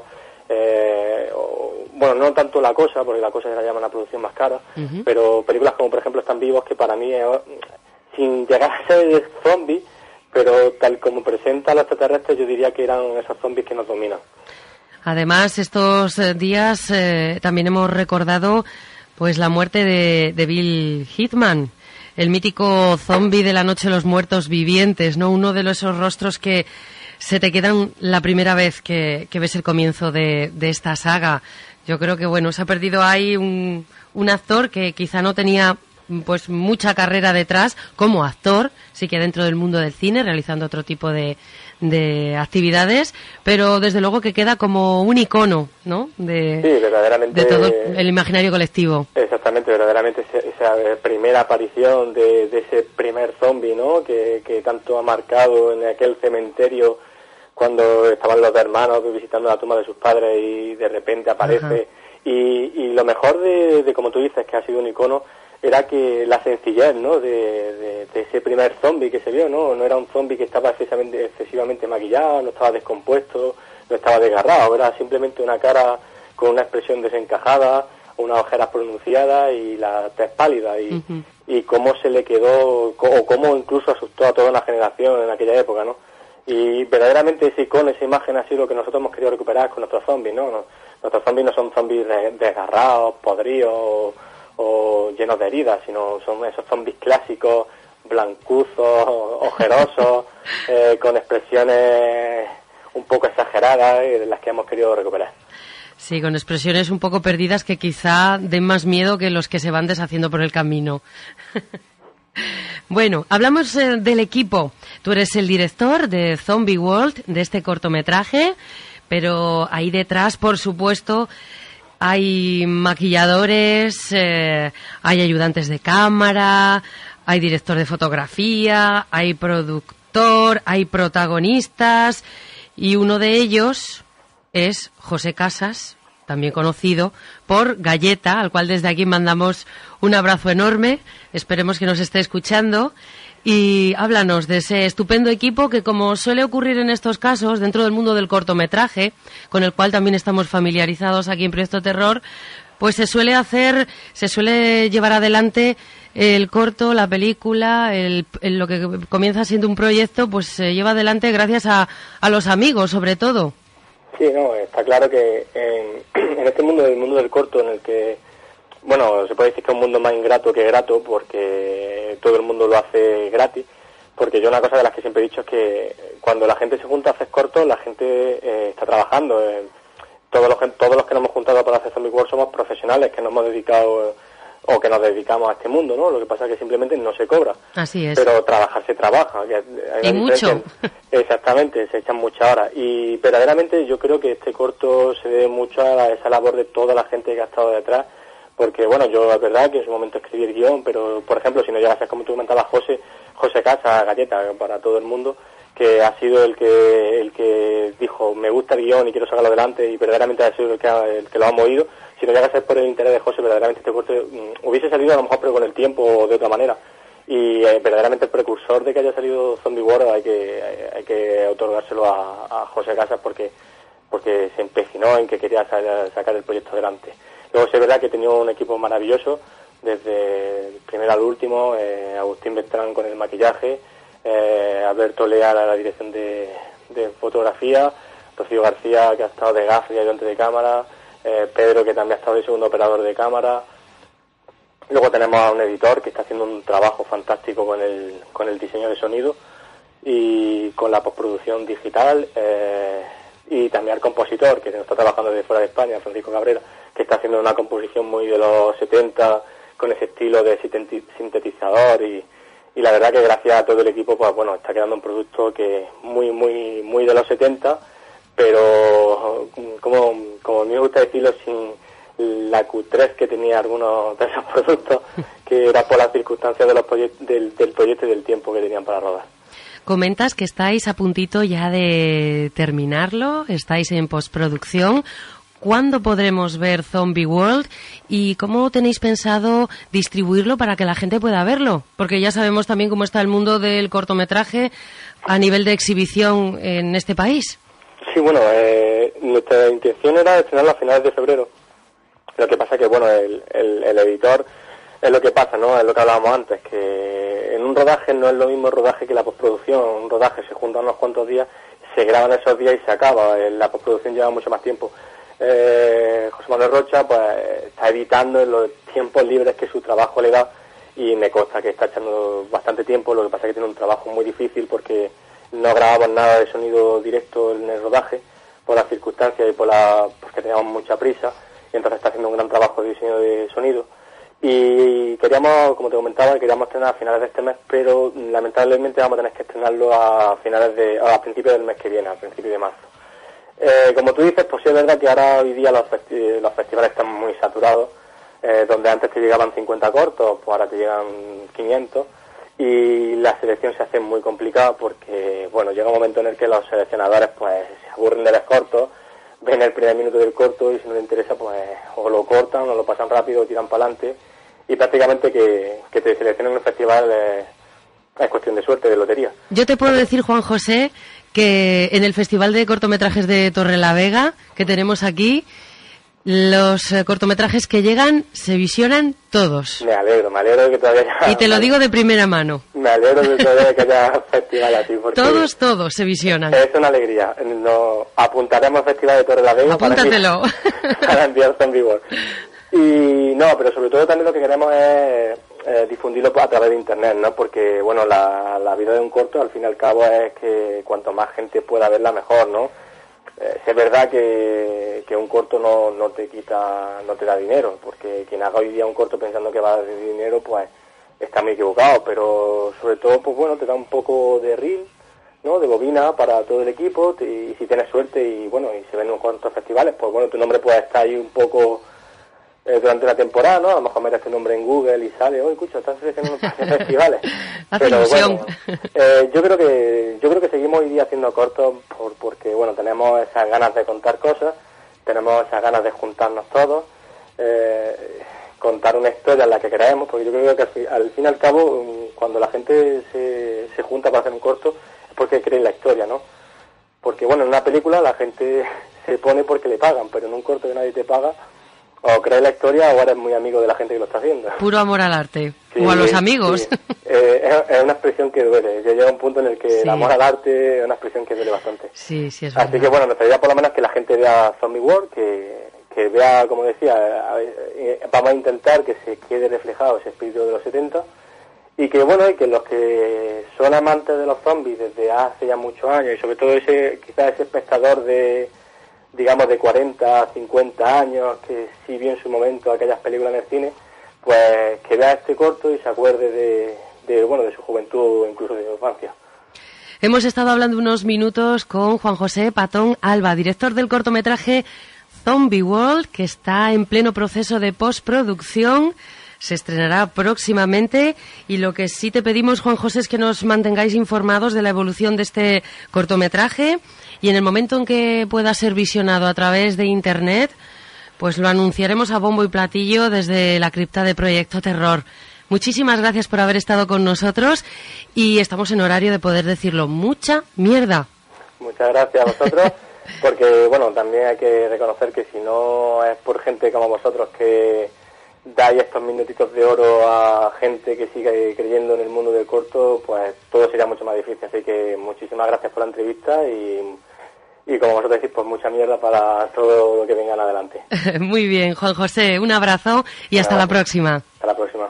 Q: eh, o, bueno, no tanto La Cosa, porque La Cosa se la llama una producción más cara, uh-huh. pero películas como, por ejemplo, Están Vivos, que para mí, es, sin llegar a ser zombie, pero tal como presenta a los extraterrestres, yo diría que eran esos zombies que nos dominan.
B: Además, estos días eh, también hemos recordado pues la muerte de, de Bill Hitman, el mítico zombie de La Noche de los Muertos Vivientes, ¿no? Uno de esos rostros que se te quedan la primera vez que, que ves el comienzo de, de esta saga. Yo creo que, bueno, se ha perdido ahí un, un actor que quizá no tenía pues mucha carrera detrás como actor, sí que dentro del mundo del cine, realizando otro tipo de, de actividades, pero desde luego que queda como un icono, ¿no?, de,
Q: sí, verdaderamente,
B: de todo el imaginario colectivo.
Q: Exactamente, verdaderamente esa, esa primera aparición de, de ese primer zombie, ¿no?, que, que tanto ha marcado en aquel cementerio cuando estaban los hermanos visitando la tumba de sus padres y de repente aparece. Y, y lo mejor de, de, como tú dices, que ha sido un icono, era que la sencillez, ¿no?, de, de, de ese primer zombie que se vio, ¿no? No era un zombie que estaba excesivamente, excesivamente maquillado, no estaba descompuesto, no estaba desgarrado, era simplemente una cara con una expresión desencajada, unas ojeras pronunciadas y la tez pálida, y, uh-huh. y cómo se le quedó, o cómo incluso asustó a toda una generación en aquella época, ¿no? Y verdaderamente ese icono, esa imagen ha sido lo que nosotros hemos querido recuperar con nuestros zombies, ¿no? Nuestros zombies no son zombies desgarrados, podridos o, o llenos de heridas, sino son esos zombies clásicos, blancuzos, ojerosos, eh, con expresiones un poco exageradas, eh, de las que hemos querido recuperar.
B: Sí, con expresiones un poco perdidas que quizá den más miedo que los que se van deshaciendo por el camino. Bueno, hablamos eh, del equipo. Tú eres el director de Zombie World, de este cortometraje, pero ahí detrás, por supuesto, hay maquilladores, eh, hay ayudantes de cámara, hay director de fotografía, hay productor, hay protagonistas, y uno de ellos es José Casas, también conocido por Galleta, al cual desde aquí mandamos un abrazo enorme. Esperemos que nos esté escuchando. Y háblanos de ese estupendo equipo que, como suele ocurrir en estos casos, dentro del mundo del cortometraje, con el cual también estamos familiarizados aquí en Proyecto Terror, pues se suele hacer, se suele llevar adelante el corto, la película, el, el, lo que comienza siendo un proyecto, pues se lleva adelante gracias a, a los amigos, sobre todo.
Q: Sí, no, está claro que en, en este mundo, el mundo del corto, en el que, bueno, se puede decir que es un mundo más ingrato que grato, porque todo el mundo lo hace gratis, porque yo una cosa de las que siempre he dicho es que cuando la gente se junta a hacer cortos, la gente eh, está trabajando. Eh, todos los todos los que nos hemos juntado para hacer Zombie World somos profesionales que nos hemos dedicado o que nos dedicamos a este mundo, ¿no? Lo que pasa es que simplemente no se cobra.
B: Así es.
Q: Pero trabajar se trabaja.
B: Y mucho.
Q: Exactamente, se echan muchas horas. Y verdaderamente yo creo que este corto se debe mucho a esa labor de toda la gente que ha estado detrás, porque, bueno, yo es verdad que en su momento escribí el guión, pero, por ejemplo, si no llegas a ser, como tú comentabas, José, José Casa, Galleta, para todo el mundo, que ha sido el que el que dijo me gusta el guión y quiero sacarlo adelante, y verdaderamente ha sido el que, ha, el que lo ha movido. Si no llega a ser por el interés de José, verdaderamente este corto um, hubiese salido a lo mejor pero con el tiempo o de otra manera. Y eh, verdaderamente el precursor de que haya salido Zombie World hay que hay, hay que otorgárselo a, a José Casas, porque porque se empecinó en que quería sa- sacar el proyecto adelante. Luego es verdad que tenía un equipo maravilloso, desde el primero al último, eh, Agustín Beltrán con el maquillaje, eh, Alberto Leal a la dirección de, de fotografía, Rocío García, que ha estado de gafe y ayudante de cámara, eh, Pedro, que también ha estado de segundo operador de cámara. Luego tenemos a un editor que está haciendo un trabajo fantástico con el con el diseño de sonido y con la postproducción digital, eh, y también al compositor, que está trabajando desde fuera de España, Francisco Cabrera, que está haciendo una composición muy de los setenta, con ese estilo de sintetizador, y, y la verdad que gracias a todo el equipo, pues bueno, está quedando un producto que muy, muy, muy de los setenta, pero como, como a mí me gusta decirlo, sin la cutrez que tenía algunos de esos productos, que era por las circunstancias de los proyect- del, del proyecto y del tiempo que tenían para rodar.
B: Comentas que estáis a puntito ya de terminarlo, estáis en postproducción. ¿Cuándo podremos ver Zombie World y cómo tenéis pensado distribuirlo para que la gente pueda verlo? Porque ya sabemos también cómo está el mundo del cortometraje a nivel de exhibición en este país.
Q: Sí, bueno, eh, nuestra intención era estrenarlo a finales de febrero. Lo que pasa que, bueno, el, el, el editor es lo que pasa, ¿no? Es lo que hablábamos antes, que en un rodaje no es lo mismo el rodaje que la postproducción. Un rodaje se junta unos cuantos días, se graban esos días y se acaba. La postproducción lleva mucho más tiempo. Eh, José Manuel Rocha pues está editando en los tiempos libres que su trabajo le da, y me consta que está echando bastante tiempo. Lo que pasa es que tiene un trabajo muy difícil porque no grabamos nada de sonido directo en el rodaje por las circunstancias y por la porque teníamos mucha prisa, y entonces está haciendo un gran trabajo de diseño de sonido. Y queríamos, como te comentaba, queríamos estrenar a finales de este mes, pero lamentablemente vamos a tener que estrenarlo a finales de a principios del mes que viene, a principios de marzo. Eh, como tú dices, pues sí es verdad que ahora hoy día los, festi- los festivales están muy saturados, eh, donde antes te llegaban cincuenta cortos, pues ahora te llegan quinientos, y la selección se hace muy complicada porque, bueno, llega un momento en el que los seleccionadores pues se aburren de los cortos, ven el primer minuto del corto y si no les interesa pues o lo cortan o lo pasan rápido o tiran para adelante, y prácticamente que, que te seleccionen en un festival eh, es cuestión de suerte, de lotería.
B: Yo te puedo decir, Juan José, que en el Festival de Cortometrajes de Torrelavega que tenemos aquí, los eh, cortometrajes que llegan se visionan todos.
Q: Me alegro, me alegro de que todavía haya...
B: Y te lo digo de primera mano.
Q: Me alegro de todavía que haya festival así, porque...
B: Todos, todos se visionan.
Q: Es una alegría. Nos apuntaremos al Festival de Torrelavega.
B: Apúntatelo.
Q: Para, para enviar Zombie World. Y no, pero sobre todo también lo que queremos es eh, difundirlo a través de internet, ¿no? Porque, bueno, la, la vida de un corto, al fin y al cabo, es que cuanto más gente pueda verla, mejor, ¿no? Eh, es verdad que, que un corto no, no te quita, no te da dinero, porque quien haga hoy día un corto pensando que va a dar dinero, pues está muy equivocado, pero sobre todo, pues bueno, te da un poco de reel, ¿no? De bobina para todo el equipo, te, y si tienes suerte y, bueno, y se ven unos cuantos festivales, pues bueno, tu nombre puede estar ahí un poco... Eh, durante la temporada, ¿no? A lo mejor metes tu nombre en Google y sale, oye, escucha, estás seleccionando festivales. Pero bueno, eh, yo creo que yo creo que seguimos hoy día haciendo cortos por, porque, bueno, tenemos esas ganas de contar cosas, tenemos esas ganas de juntarnos todos, eh, contar una historia en la que creemos, porque yo creo que al fin, al fin y al cabo, cuando la gente se, se junta para hacer un corto, es porque cree en la historia, ¿no? Porque, bueno, en una película la gente se pone porque le pagan, pero en un corto que nadie te paga, o crees la historia o eres muy amigo de la gente que lo está haciendo.
B: Puro amor al arte.
Q: Sí,
B: o a los amigos.
Q: Sí. Eh, es, es una expresión que duele. Ya llega un punto en el que
B: Sí.
Q: el amor al arte es una expresión que duele bastante.
B: Sí, sí, es
Q: Así
B: verdad.
Q: que bueno, nuestra idea por lo menos es que la gente vea Zombie World, que, que vea, como decía, eh, vamos a intentar que se quede reflejado ese espíritu de los setenta, y que bueno, y que los que son amantes de los zombies desde hace ya muchos años, y sobre todo ese quizás ese espectador de digamos de cuarenta, cincuenta años, que sí vio en su momento aquellas películas en el cine, pues que vea este corto y se acuerde de, de bueno de su juventud o incluso de su infancia.
B: Hemos estado hablando unos minutos con Juan José Patón Alba, director del cortometraje Zombie World, que está en pleno proceso de postproducción. se estrenará próximamente y lo que sí te pedimos, Juan José, es que nos mantengáis informados de la evolución de este cortometraje y en el momento en que pueda ser visionado a través de Internet, pues lo anunciaremos a bombo y platillo desde la cripta de Proyecto Terror. Muchísimas gracias por haber estado con nosotros y estamos en horario de poder decirlo. Mucha mierda.
Q: Muchas gracias a vosotros, porque bueno, también hay que reconocer que si no es por gente como vosotros que dais estos minutitos de oro a gente que sigue creyendo en el mundo del corto, pues todo sería mucho más difícil. Así que muchísimas gracias por la entrevista y, y como vosotros decís, pues mucha mierda para todo lo que vengan adelante.
B: Muy bien, Juan José, un abrazo y hasta la próxima.
Q: Hasta la próxima.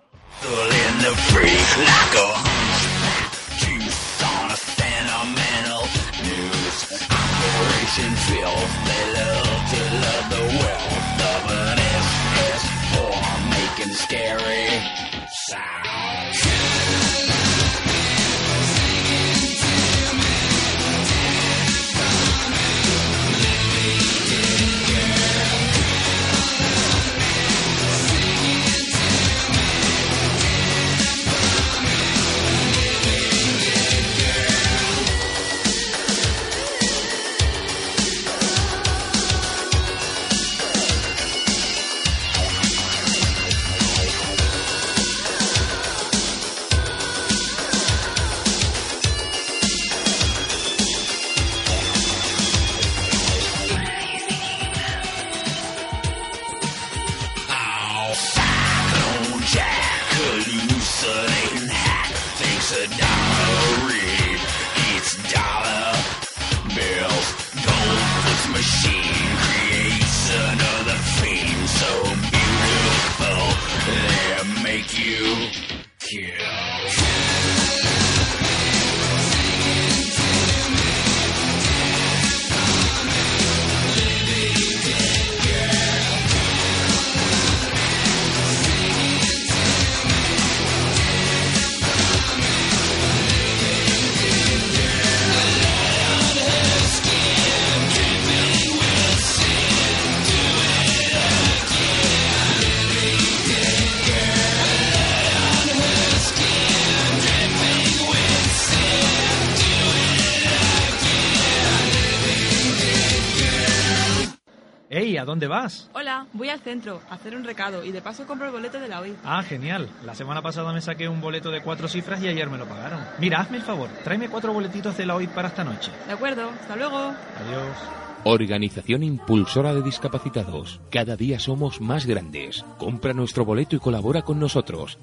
F: Hey, ¿a dónde vas?
R: Hola, voy al centro a hacer un recado y de paso compro el boleto de la O I.
F: Ah, genial. La semana pasada me saqué un boleto de cuatro cifras y ayer me lo pagaron. Mira, hazme el favor, tráeme cuatro boletitos de la O I para esta noche.
R: De acuerdo, hasta luego.
F: Adiós.
A: Organización Impulsora de Discapacitados. Cada día somos más grandes. Compra nuestro boleto y colabora con nosotros.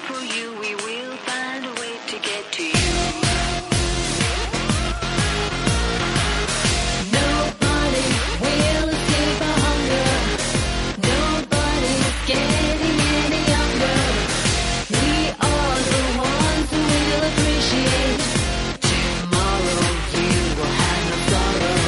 S: for you, we will find a way to get to you. Nobody will escape our hunger. Nobody's getting any younger. We are the ones who will appreciate tomorrow. You will have no sorrow.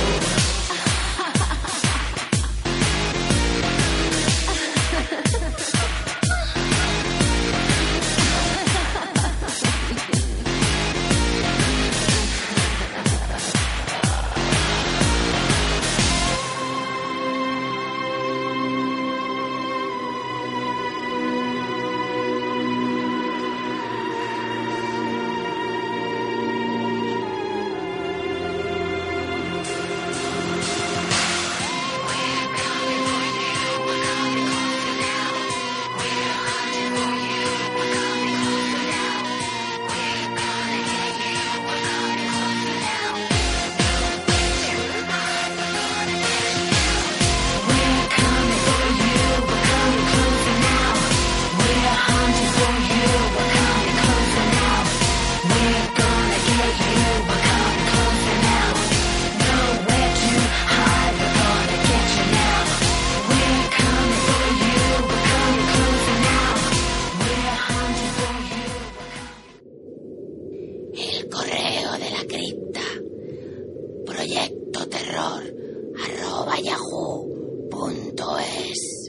S: El correo de la cripta. Proyecto terror arroba yahoo punto es.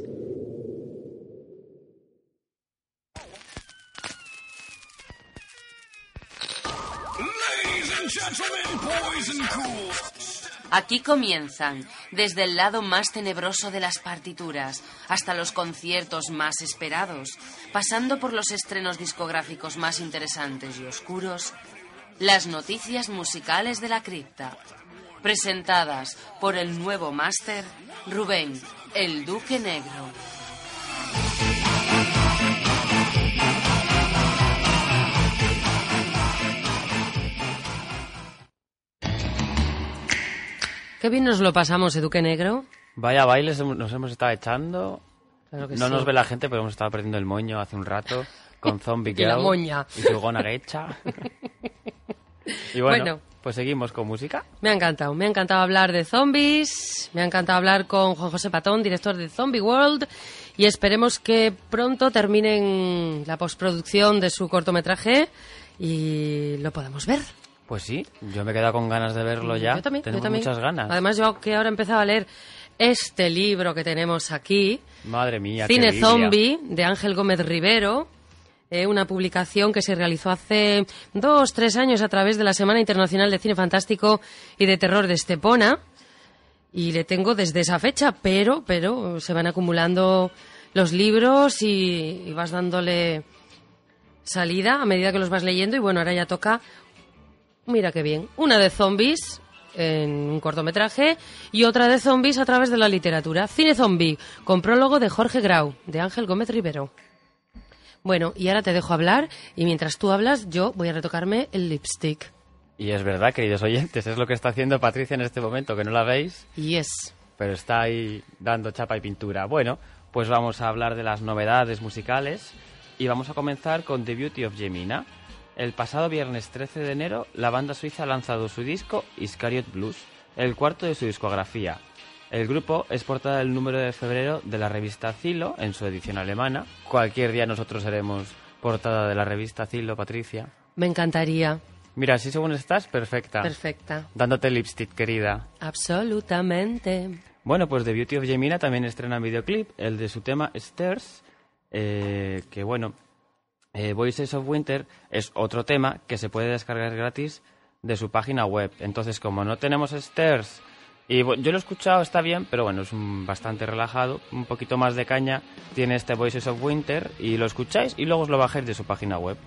E: Ladies and gentlemen, boys and ghouls.
B: Aquí comienzan, desde el lado más tenebroso de las partituras hasta los conciertos más esperados, pasando por los estrenos discográficos más interesantes y oscuros, las noticias musicales de la cripta, presentadas por el nuevo máster Rubén, el Duque Negro. Qué bien nos lo pasamos, ¿eh, Duque Negro?
C: Vaya bailes nos hemos estado echando.
B: Claro que
C: no
B: sí.
C: nos ve la gente, pero hemos estado perdiendo el moño hace un rato con Zombie
B: Y
C: Girl
B: la moña.
C: y su gonarecha. Y bueno,
B: Bueno.
C: pues seguimos con música.
B: Me ha encantado, me ha encantado hablar de zombies, me ha encantado hablar con Juan José Patón, director de Zombie World, y esperemos que pronto terminen la postproducción de su cortometraje y lo podamos ver.
C: Pues sí, yo me he quedado con ganas de verlo ya.
B: Yo también,
C: Tenemos
B: yo también.
C: muchas ganas.
B: Además, yo que ahora he empezado a leer este libro que tenemos aquí,
C: Madre mía, qué
B: Cine
C: Biblia.
B: Zombie, de Ángel Gómez Rivero, eh, una publicación que se realizó hace dos, tres años a través de la Semana Internacional de Cine Fantástico y de Terror de Estepona, y le tengo desde esa fecha, pero, pero se van acumulando los libros y, y vas dándole salida a medida que los vas leyendo, y bueno, ahora ya toca, mira qué bien, una de zombies en un cortometraje y otra de zombies a través de la literatura. Cine Zombie, con prólogo de Jorge Grau, de Ángel Gómez Rivero. Bueno, y ahora te dejo hablar, y mientras tú hablas, yo voy a retocarme el lipstick.
C: Y es verdad, queridos oyentes, es lo que está haciendo Patricia en este momento, que no la veis,
B: Yes.
C: pero está ahí dando chapa y pintura. Bueno, pues vamos a hablar de las novedades musicales y vamos a comenzar con The Beauty of Jemina. El pasado viernes trece de enero, la banda suiza ha lanzado su disco Iscariot Blues, el cuarto de su discografía. El grupo es portada del número de febrero de la revista Zilo, en su edición alemana. Cualquier día nosotros seremos portada de la revista Zilo, Patricia.
B: Me encantaría.
C: Mira, así según estás, perfecta.
B: Perfecta.
C: Dándote lipstick, querida.
B: Absolutamente.
C: Bueno, pues The Beauty of Jemina también estrena videoclip, el de su tema Stairs, eh, que bueno, eh, Voices of Winter es otro tema que se puede descargar gratis de su página web. Entonces, como no tenemos Stairs, y bueno, yo lo he escuchado, está bien, pero bueno, es un, bastante relajado, un poquito más de caña tiene este Voices of Winter, y lo escucháis y luego os lo bajáis de su página web.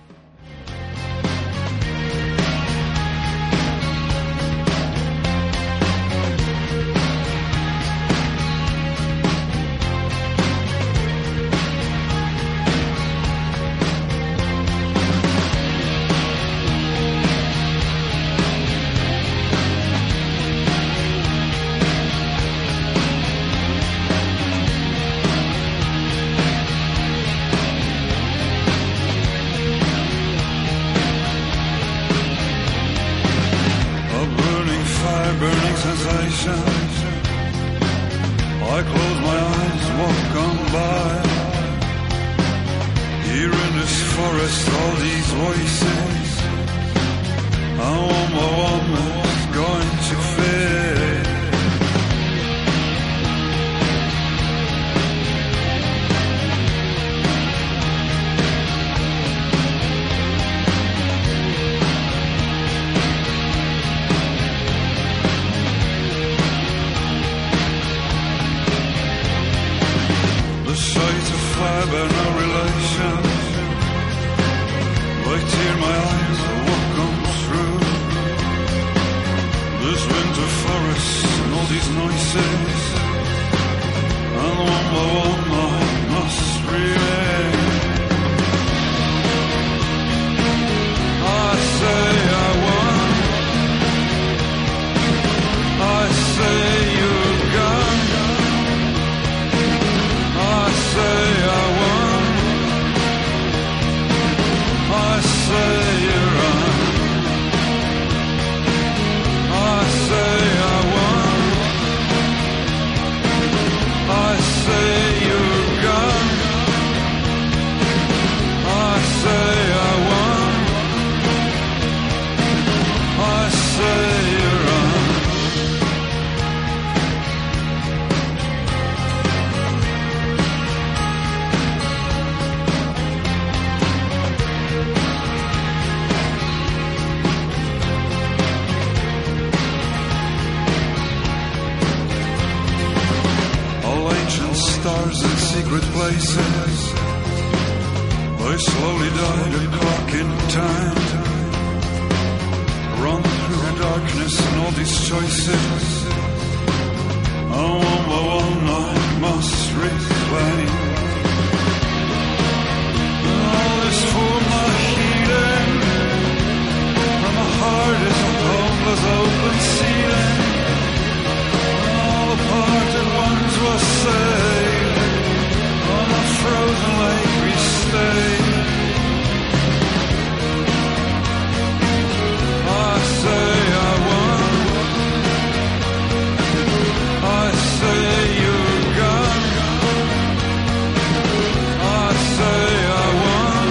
E: sensation. I close my eyes, walk on by. Here in this forest, all these voices. And one by one is going to fade. The sight of fire bear no relation. I tear my eyes, what comes through this winter forest and all these noises. And one by one I must remain. I say I won. I say you're gone. I say I won. I say you're on. I say I won. I say you're gone. I say I won. I say you're on. All ancient stars in secret places. I slowly died a clock in time. Run through the darkness and all these choices. And one by one I must reclaim. And all is for my healing. And my heart is a homeless open ceiling. And all the parted ones were saved. On a frozen lake we stayed. I say I won. I say you're gone. I say I won.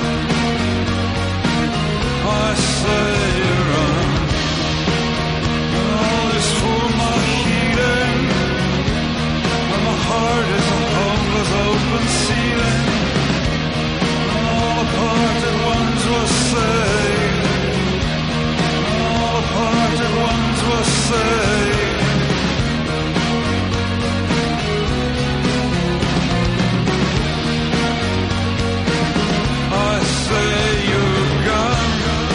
E: I say you're on. And all is for my healing. And my heart is a homeless open ceiling. And all the parted ones were saved. And all the parted ones were saved. I say you're gone.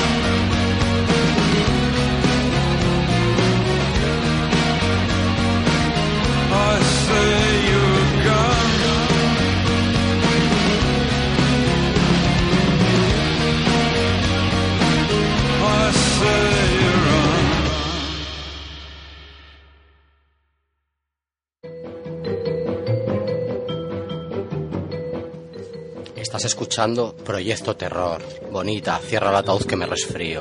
E: I say you're gone. I say you're on.
O: Estás escuchando Proyecto Terror. Bonita, cierra el ataúd que me resfrío.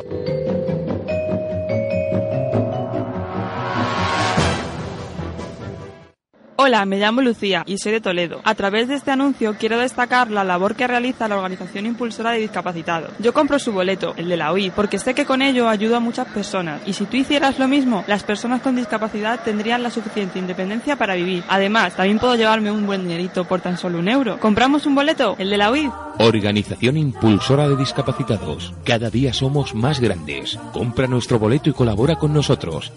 R: Hola, me llamo Lucía y soy de Toledo. A través de este anuncio quiero destacar la labor que realiza la Organización Impulsora de Discapacitados. Yo compro su boleto, el de la O I, porque sé que con ello ayudo a muchas personas. Y si tú hicieras lo mismo, las personas con discapacidad tendrían la suficiente independencia para vivir. Además, también puedo llevarme un buen dinerito por tan solo un euro. ¿Compramos un boleto? ¿El de la O I?
A: Organización Impulsora de Discapacitados. Cada día somos más grandes. Compra nuestro boleto y colabora con nosotros.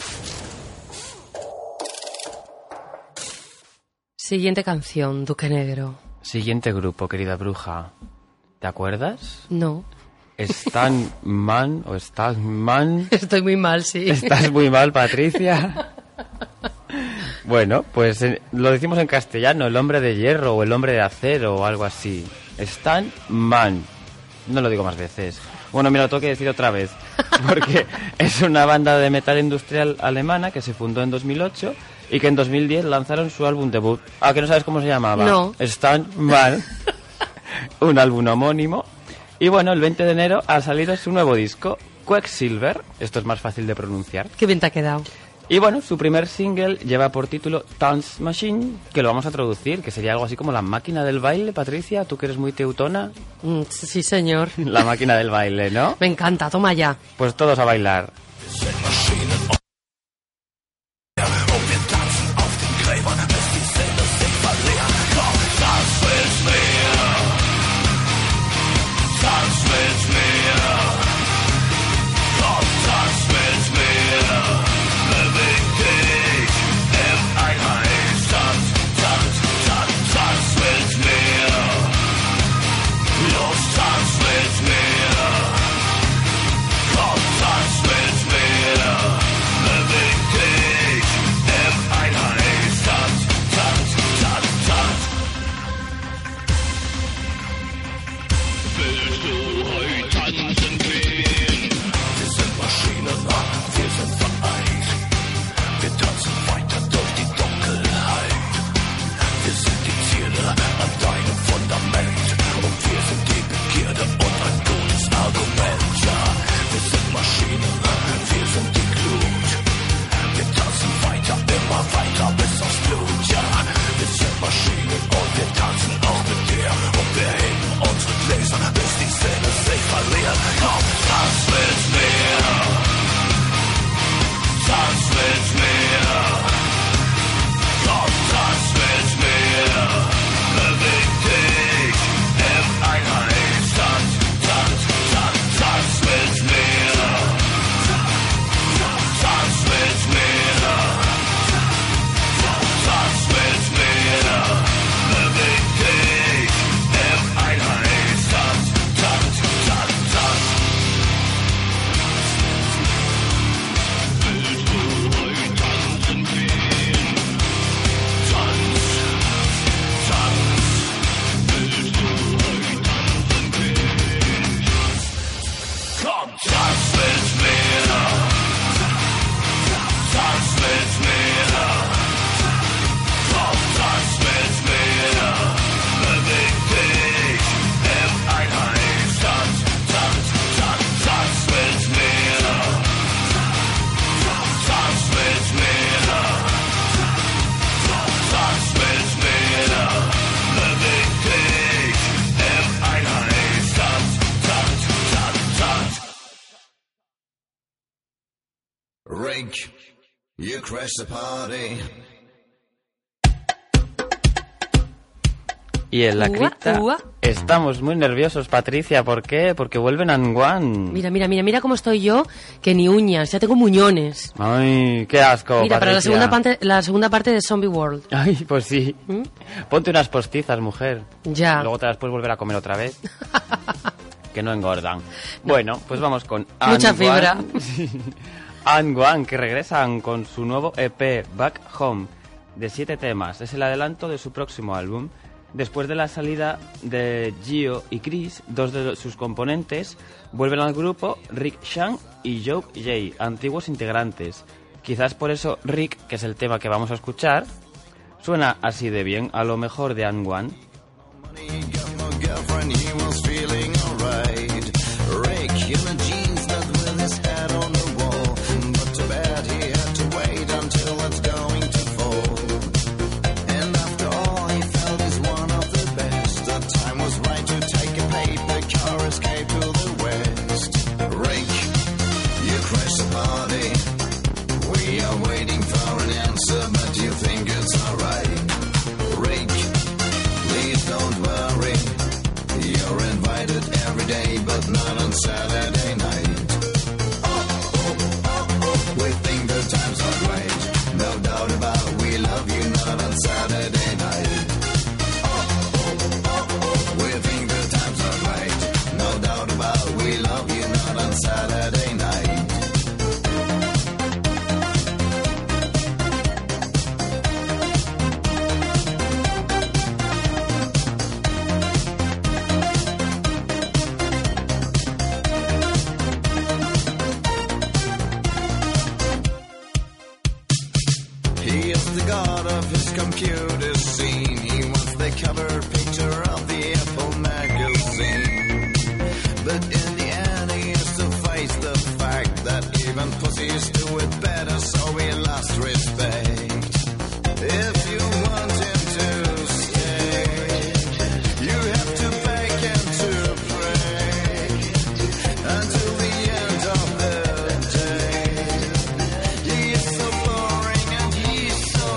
B: Siguiente canción, Duque Negro.
C: Siguiente grupo, querida bruja. ¿Te acuerdas?
B: No.
C: Stan Man o Stan Man.
B: Estoy muy mal, sí.
C: Estás muy mal, Patricia. Bueno, pues eh, lo decimos en castellano, el hombre de hierro o el hombre de acero o algo así. Stan Man. No lo digo más veces. Bueno, mira, lo tengo que decir otra vez. Porque es una banda de metal industrial alemana que se fundó en dos mil ocho y que en dos mil diez lanzaron su álbum debut. ¿Ah, que no sabes cómo se llamaba?
B: No.
C: Stan Man. Un álbum homónimo. Y bueno, el veinte de enero ha salido su nuevo disco, Quicksilver. Esto es más fácil de pronunciar.
B: Qué bien te ha quedado.
C: Y bueno, su primer single lleva por título Dance Machine, que lo vamos a traducir, que sería algo así como la máquina del baile. Patricia, tú que eres muy teutona.
B: Mm, sí, señor.
C: La máquina del baile, ¿no?
B: Me encanta, toma ya.
C: Pues todos a bailar.
E: Rake, you crash the party.
C: Y en la
B: Ua,
C: cripta
B: ua.
C: estamos muy nerviosos, Patricia. ¿Por qué? Porque vuelven a Anguan.
B: Mira, mira, mira, mira cómo estoy yo, que ni uñas, ya tengo muñones.
C: Ay, qué asco,
B: Mira, para la
C: Patricia.
B: segunda, parte, la segunda parte de Zombie World.
C: Ay, pues sí. Ponte unas postizas, mujer.
B: Ya.
C: Luego te las puedes volver a comer otra vez. Que no engordan. Bueno, pues vamos con
B: Mucha
C: Anguan.
B: fibra.
C: Anguan, que regresan con su nuevo E P, Back Home, de siete temas. Es el adelanto de su próximo álbum. Después de la salida de Gio y Chris, dos de sus componentes, vuelven al grupo Rick Shang y Joe Jay, antiguos integrantes. Quizás por eso Rick, que es el tema que vamos a escuchar, suena así de bien, a lo mejor de Anguan.
E: Saturday night. Oh, oh, oh, oh, we think the times are right. No doubt about we love you, not on Saturday night. Oh, oh, oh, oh, we think the times are right. No doubt about we love you, not on Saturday night. Computer scene. He wants the cover picture of the Apple magazine. But in the end, he has to face the fact that even
T: and pussies do it better, so we lost respect. If you want him to stay, you have to beg and to pray until the end of the day. He is so boring and he's so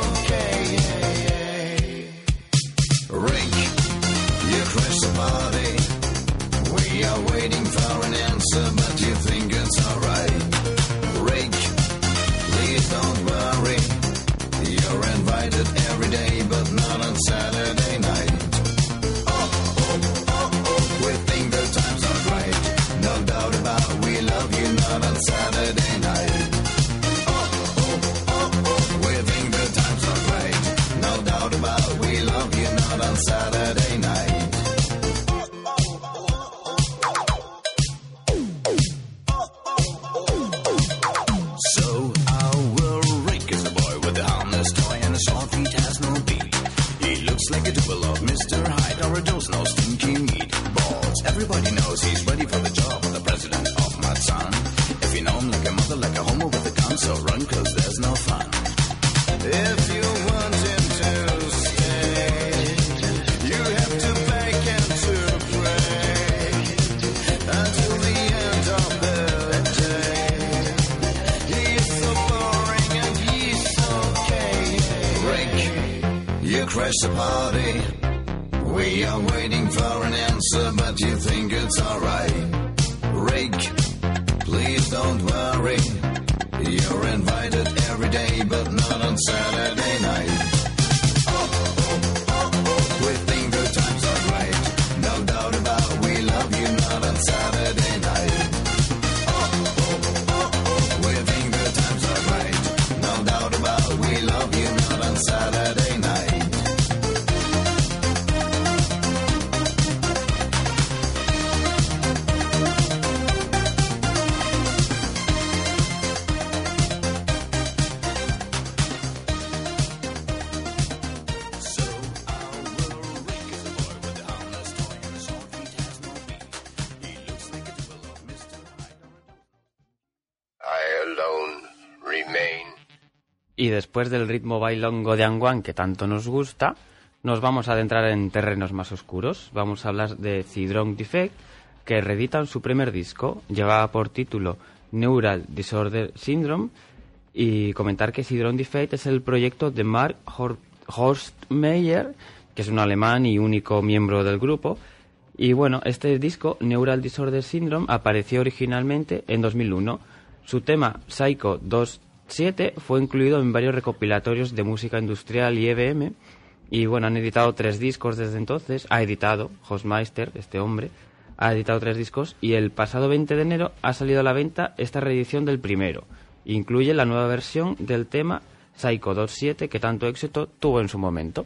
T: gay. Rick, you crash the party. We are waiting for an answer, but you think it's alright. Rick, please don't worry. You're invited every day, but not on Saturday night. Oh, oh, oh, oh, we think the times are right. No doubt about it, we love you, not on Saturday night. Oh, oh, oh, oh, we think the times are right. No doubt about it, we love you, not on Saturday night. So our Rick is the boy with the harmless toy and his short feet has no beat. He looks like a double of Mister Hyde or a dozen of stinky meat balls. Everybody knows he's ready for the job of the president of my son. If you know him like a mother, like a homo with a gun, so run, cause there's no fun. If you want him to stay, you have to beg and to pray until the end of the day. He is so boring and he's so gay. Rick, you crash the party. We are waiting for an answer, but you think it's alright. Rick, please don't worry. You're invited every day, but not on Saturday night. Oh, oh, oh, oh, we think the times are right. No doubt about it, we love you, not on Saturday night. Oh, oh, oh, oh, we think the times are right. No doubt about it, we love you, not on Saturday night.
C: Y después del ritmo bailongo de Angwan que tanto nos gusta, nos vamos a adentrar en terrenos más oscuros. Vamos a hablar de Syndrome Defect, que reeditan su primer disco. Llevaba por título Neural Disorder Syndrome, y comentar que Syndrome Defect es el proyecto de Mark Horstmeyer, que es un alemán y único miembro del grupo. Y bueno, este disco, Neural Disorder Syndrome, apareció originalmente en dos mil uno. Su tema Psycho dos siete fue incluido en varios recopilatorios de música industrial y E B M, y bueno, han editado tres discos desde entonces. Ha editado Hostmeister, este hombre, ha editado tres discos, y el pasado veinte de enero ha salido a la venta esta reedición del primero. Incluye la nueva versión del tema Psycho dos siete que tanto éxito tuvo en su momento.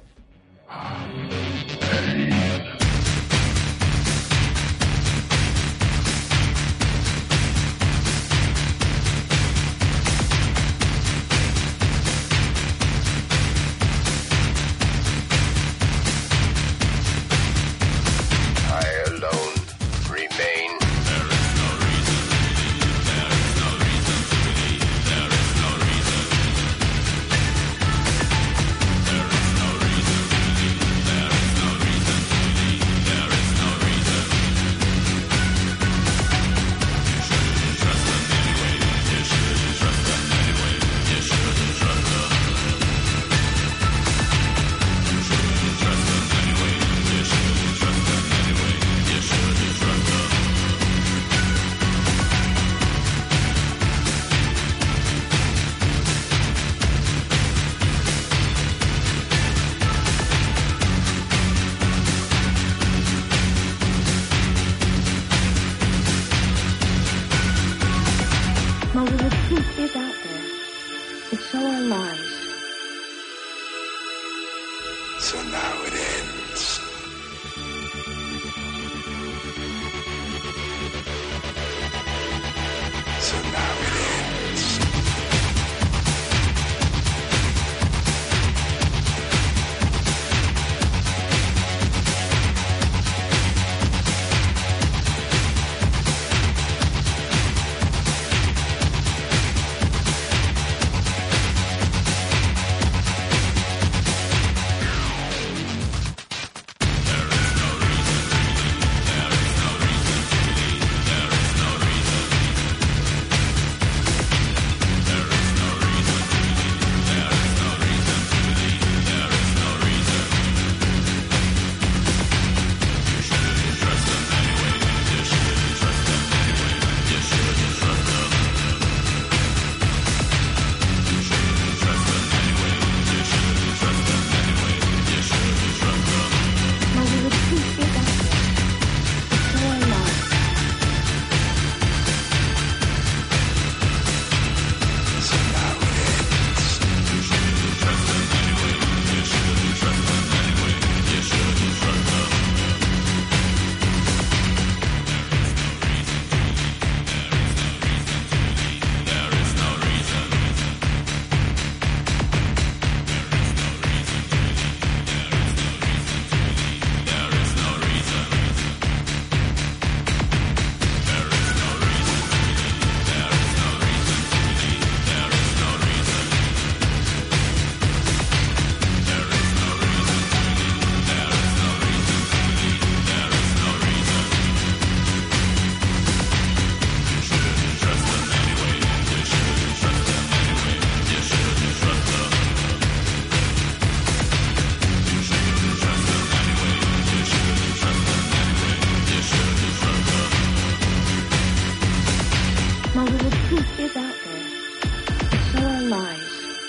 U: truth is out there. So are lies.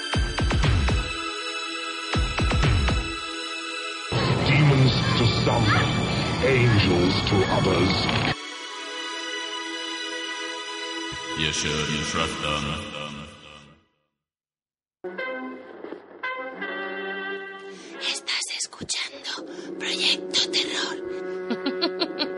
E: Demons to some, angels to others.
V: You shouldn't trust them.
S: Estás escuchando Proyecto Terror.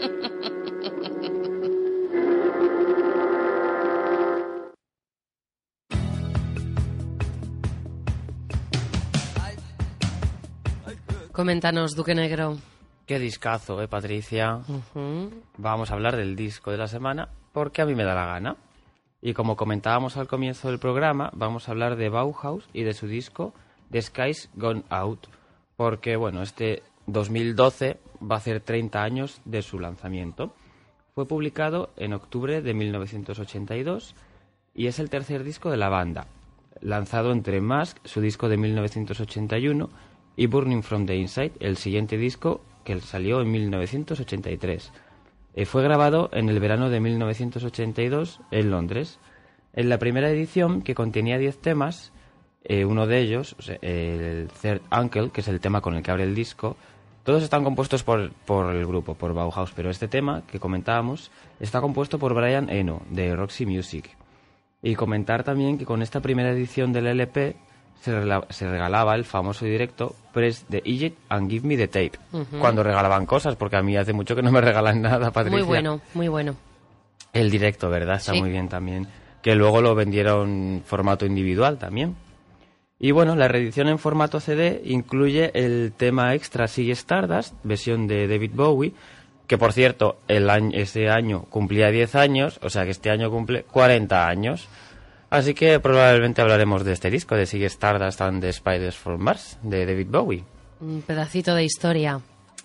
B: Coméntanos, Duque Negro.
C: Qué discazo, ¿eh, Patricia?
B: Uh-huh.
C: Vamos a hablar del disco de la semana porque a mí me da la gana. Y como comentábamos al comienzo del programa, vamos a hablar de Bauhaus y de su disco The Sky's Gone Out. Porque, bueno, este dos mil doce va a hacer treinta años de su lanzamiento. Fue publicado en octubre de mil novecientos ochenta y dos y es el tercer disco de la banda, lanzado entre Mask, su disco de mil novecientos ochenta y uno, y Burning from the Inside, el siguiente disco que salió en mil novecientos ochenta y tres. Eh, fue grabado en el verano de mil novecientos ochenta y dos en Londres. En la primera edición, que contenía diez temas, eh, uno de ellos, o sea, el Third Uncle, que es el tema con el que abre el disco, todos están compuestos por, por el grupo, por Bauhaus, pero este tema que comentábamos está compuesto por Brian Eno, de Roxy Music. Y comentar también que con esta primera edición del L P se, regala, se regalaba el famoso directo Press the Egypt and Give Me the Tape. Uh-huh. Cuando regalaban cosas, porque a mí hace mucho que no me regalan nada, Patricia.
B: Muy bueno, muy bueno.
C: El directo, ¿verdad? Está
B: sí.
C: muy bien también. Que luego lo vendieron en formato individual también. Y bueno, la reedición en formato C D incluye el tema extra Sigue Stardust, versión de David Bowie, que por cierto, el año, ese año cumplía diez años, o sea que este año cumple cuarenta años. Así que probablemente hablaremos de este disco, de Sigue Stardust and the Spiders from Mars, de David Bowie.
B: Un pedacito de historia.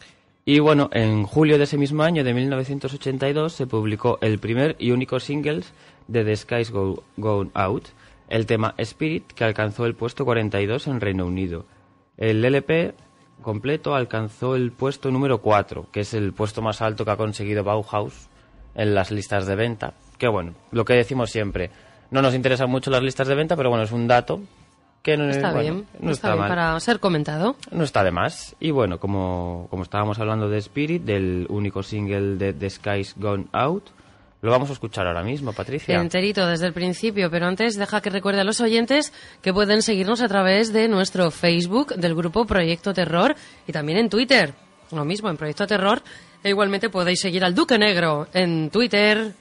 C: Y bueno, en julio de ese mismo año, de mil novecientos ochenta y dos, se publicó el primer y único single de The Sky's Go, Gone Out, el tema Spirit, que alcanzó el puesto cuarenta y dos en Reino Unido. El L P completo alcanzó el puesto número cuatro, que es el puesto más alto que ha conseguido Bauhaus en las listas de venta. Que bueno, lo que decimos siempre, no nos interesan mucho las listas de venta, pero bueno, es un dato que no
B: está
C: bueno,
B: bien,
C: no
B: está,
C: está
B: bien
C: mal.
B: Para ser comentado.
C: No está de más. Y bueno, como, como estábamos hablando de Spirit, del único single de The Sky's Gone Out, lo vamos a escuchar ahora mismo, Patricia.
B: Enterito desde el principio, pero antes deja que recuerde a los oyentes que pueden seguirnos a través de nuestro Facebook del grupo Proyecto Terror y también en Twitter. Lo mismo, en Proyecto Terror. E igualmente podéis seguir al Duque Negro en Twitter.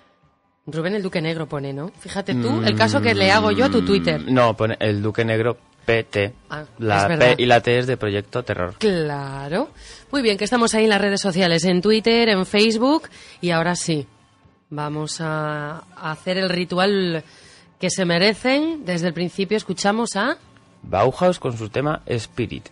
B: Rubén el Duque Negro pone, ¿no? Fíjate tú mm, el caso que le hago yo a tu Twitter.
C: No, pone el Duque Negro P T.
B: Ah,
C: la P y la T es de Proyecto Terror.
B: Claro. Muy bien, que estamos ahí en las redes sociales, en Twitter, en Facebook. Y ahora sí, vamos a hacer el ritual que se merecen. Desde el principio escuchamos a
C: Bauhaus con su tema Spirit.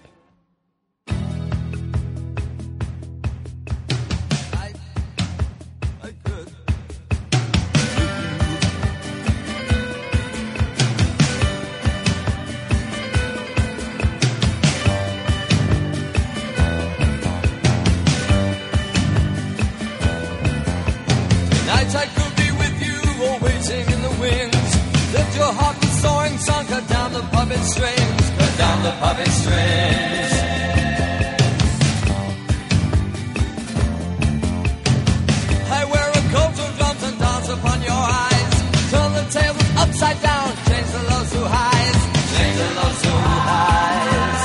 W: Strings, cut down the puppet strings. I wear a coat of drums and dance upon your eyes. Turn the tables upside down, change the lows to highs, change the lows to highs.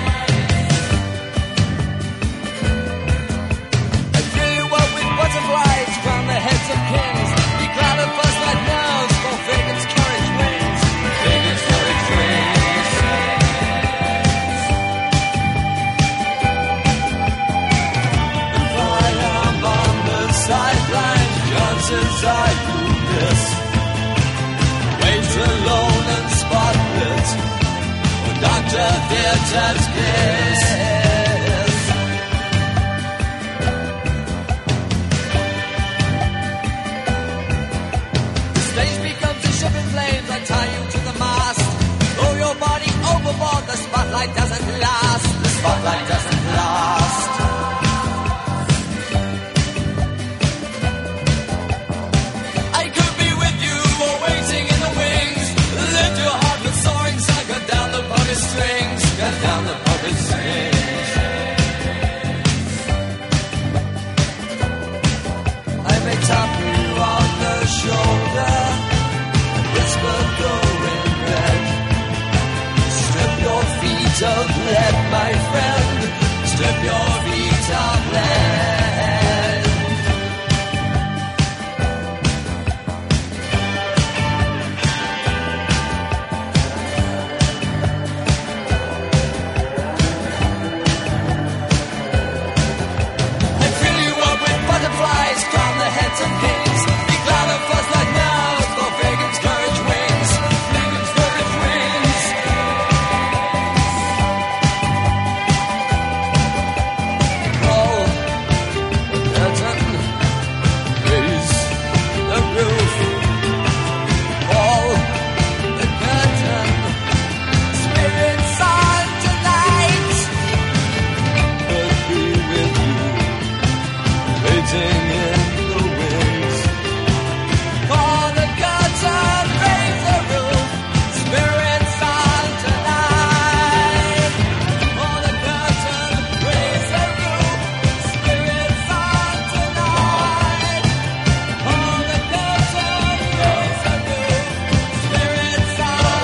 W: I fill you up with butterflies, crown the heads of kings. Be glad of first night nerves, for Fagan's courage wings, Fagan's courage wings. Since I do this, wait alone and spotless, or Doctor Theater's kiss. The stage becomes a ship in flames. I tie you to the mast, throw your body overboard. The spotlight doesn't last. The spotlight doesn't last. Always Purita blend. And fill you up with butterflies, crown the heads and pins. Be glad of us like now, for Vegan's courage wins. Vegan's courage wins. Roll the curtain, raise the roof. Roll the curtain, spirits on tonight. Could be with you, waiting in the wings. Call the curtain, raise the roof. Spirits on tonight. Call the curtain, raise the roof. Spirits on tonight. Call the curtain, raise the roof. Spirits on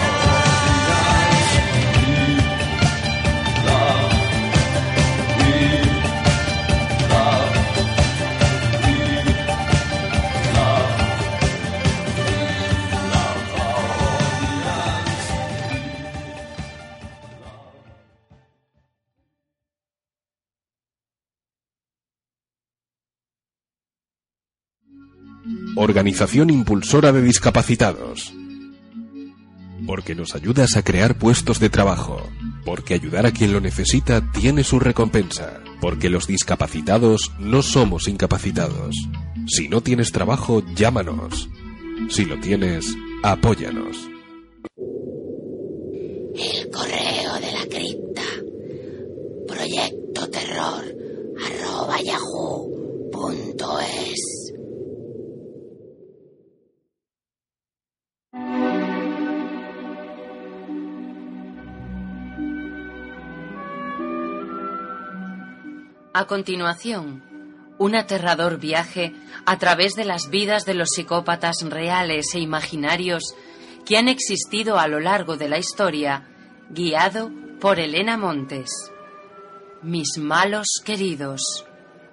A: Organización Impulsora de Discapacitados. Porque nos ayudas a crear puestos de trabajo. Porque ayudar a quien lo necesita tiene su recompensa. Porque los discapacitados no somos incapacitados. Si no tienes trabajo, llámanos. Si lo tienes, apóyanos.
S: El correo de la cripta. Proyecto Terror arroba yahoo punto es.
B: A continuación, un aterrador viaje a través de las vidas de los psicópatas reales e imaginarios que han existido a lo largo de la historia, guiado por Elena Montes. Mis malos queridos.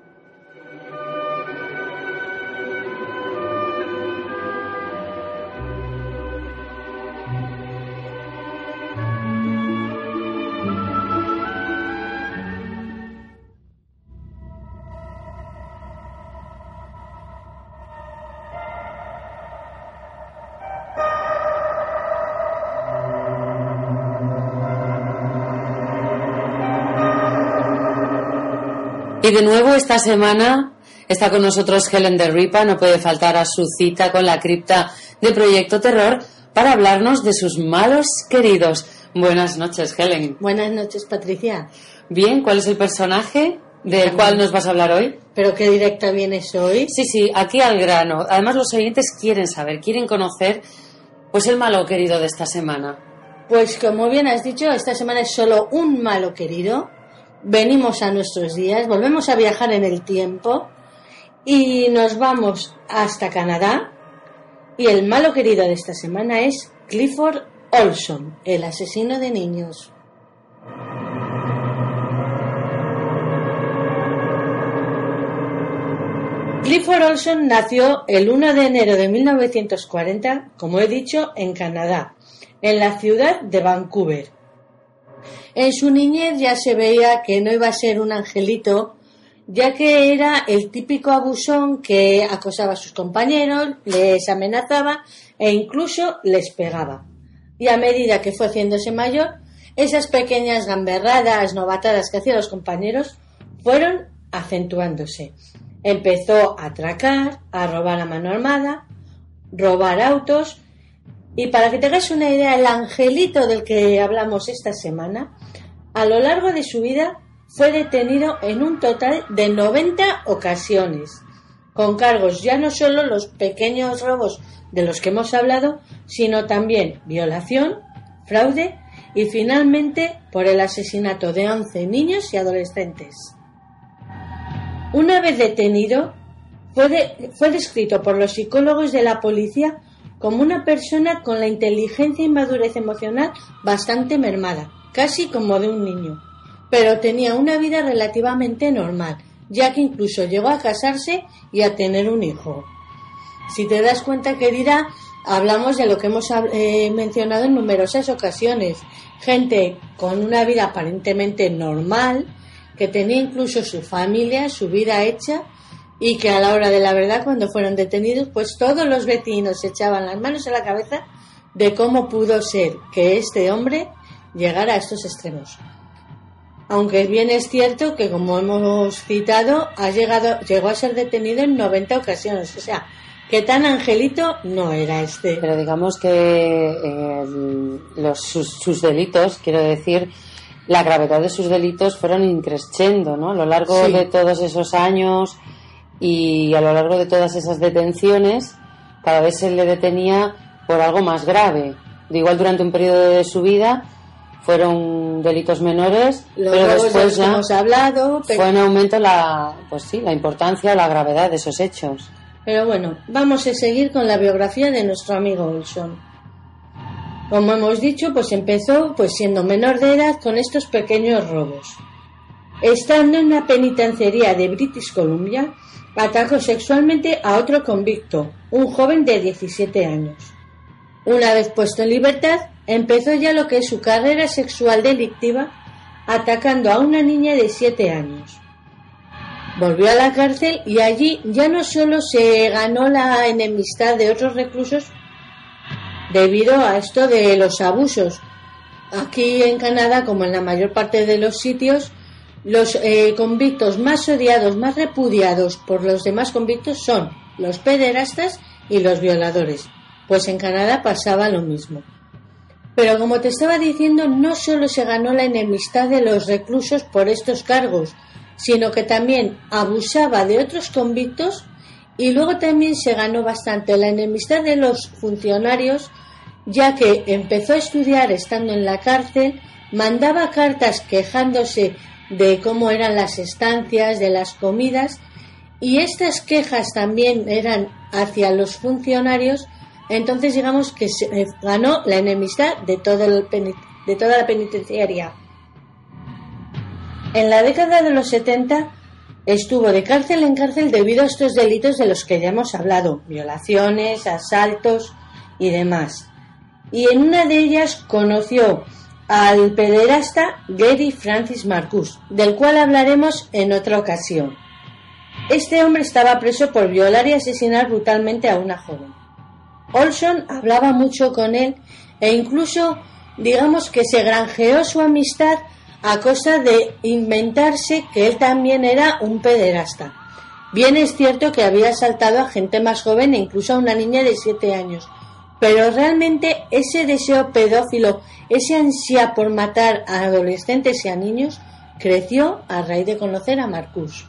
B: Y de nuevo esta semana está con nosotros Helen de Ripa, no puede faltar a su cita con la cripta de Proyecto Terror para hablarnos de sus malos queridos. Buenas noches, Helen.
D: Buenas noches, Patricia.
B: Bien, ¿cuál es el personaje del cual nos vas a hablar hoy?
D: ¿Pero qué directa vienes hoy?
B: Sí, sí, aquí al grano. Además los oyentes quieren saber, quieren conocer pues el malo querido de esta semana.
D: Pues como bien has dicho, esta semana es solo un malo querido. Venimos a nuestros días, volvemos a viajar en el tiempo y nos vamos hasta Canadá. Y el malo querido de esta semana es Clifford Olson, el asesino de niños. Clifford Olson nació el uno de enero de mil novecientos cuarenta, como he dicho, en Canadá, en la ciudad de Vancouver. En su niñez ya se veía que no iba a ser un angelito, ya que era el típico abusón que acosaba a sus compañeros, les amenazaba e incluso les pegaba. Y a medida que fue haciéndose mayor, esas pequeñas gamberradas, novatadas que hacían los compañeros fueron acentuándose. Empezó a atracar, a robar a mano armada, robar autos. Y para que te hagas una idea, el angelito del que hablamos esta semana, a lo largo de su vida fue detenido en un total de noventa ocasiones, con cargos ya no solo los pequeños robos de los que hemos hablado, sino también violación, fraude y finalmente por el asesinato de once niños y adolescentes. Una vez detenido, fue, de, fue descrito por los psicólogos de la policía como una persona con la inteligencia y madurez emocional bastante mermada, casi como de un niño, pero tenía una vida relativamente normal, ya que incluso llegó a casarse y a tener un hijo. Si te das cuenta, querida, hablamos de lo que hemos eh, mencionado en numerosas ocasiones. Gente con una vida aparentemente normal, que tenía incluso su familia, su vida hecha, y que a la hora de la verdad, cuando fueron detenidos, pues todos los vecinos se echaban las manos a la cabeza de cómo pudo ser que este hombre llegara a estos extremos. Aunque bien es cierto que, como hemos citado, ha llegado, llegó a ser detenido en noventa ocasiones, o sea, que tan angelito no era este.
G: Pero digamos que eh, los, sus, sus delitos, quiero decir, la gravedad de sus delitos fueron increciendo, ¿no? A lo largo
D: Sí.
G: de todos esos años y a lo largo de todas esas detenciones, cada vez se le detenía por algo más grave. De igual, durante un periodo de su vida fueron delitos menores,
D: Los
G: pero
D: robos de
G: después
D: los que
G: ya
D: hemos hablado, pero...
G: fue en aumento la, pues sí, la importancia o la gravedad de esos hechos.
D: Pero bueno, vamos a seguir con la biografía de nuestro amigo Olson. Como hemos dicho, pues empezó pues siendo menor de edad con estos pequeños robos. Estando en una penitenciaría de British Columbia, atacó sexualmente a otro convicto, un joven de diecisiete años. Una vez puesto en libertad, empezó ya lo que es su carrera sexual delictiva, atacando a una niña de siete años. Volvió a la cárcel y allí ya no solo se ganó la enemistad de otros reclusos debido a esto de los abusos. Aquí en Canadá, como en la mayor parte de los sitios, los eh, convictos más odiados, más repudiados por los demás convictos son los pederastas y los violadores. Pues en Canadá pasaba lo mismo. Pero como te estaba diciendo, no solo se ganó la enemistad de los reclusos por estos cargos, sino que también abusaba de otros convictos, y luego también se ganó bastante la enemistad de los funcionarios, ya que empezó a estudiar estando en la cárcel, mandaba cartas quejándose de cómo eran las estancias, de las comidas, y estas quejas también eran hacia los funcionarios. Entonces digamos que se ganó la enemistad de, todo el penit- de toda la penitenciaria. En la década de los setenta estuvo de cárcel en cárcel debido a estos delitos de los que ya hemos hablado, violaciones, asaltos y demás. Y en una de ellas conoció al pederasta Gary Francis Marcus, del cual hablaremos en otra ocasión. Este hombre estaba preso por violar y asesinar brutalmente a una joven. Olson hablaba mucho con él e incluso digamos que se granjeó su amistad a costa de inventarse que él también era un pederasta. Bien es cierto que había asaltado a gente más joven e incluso a una niña de siete años, pero realmente ese deseo pedófilo, ese ansia por matar a adolescentes y a niños, creció a raíz de conocer a Marcus.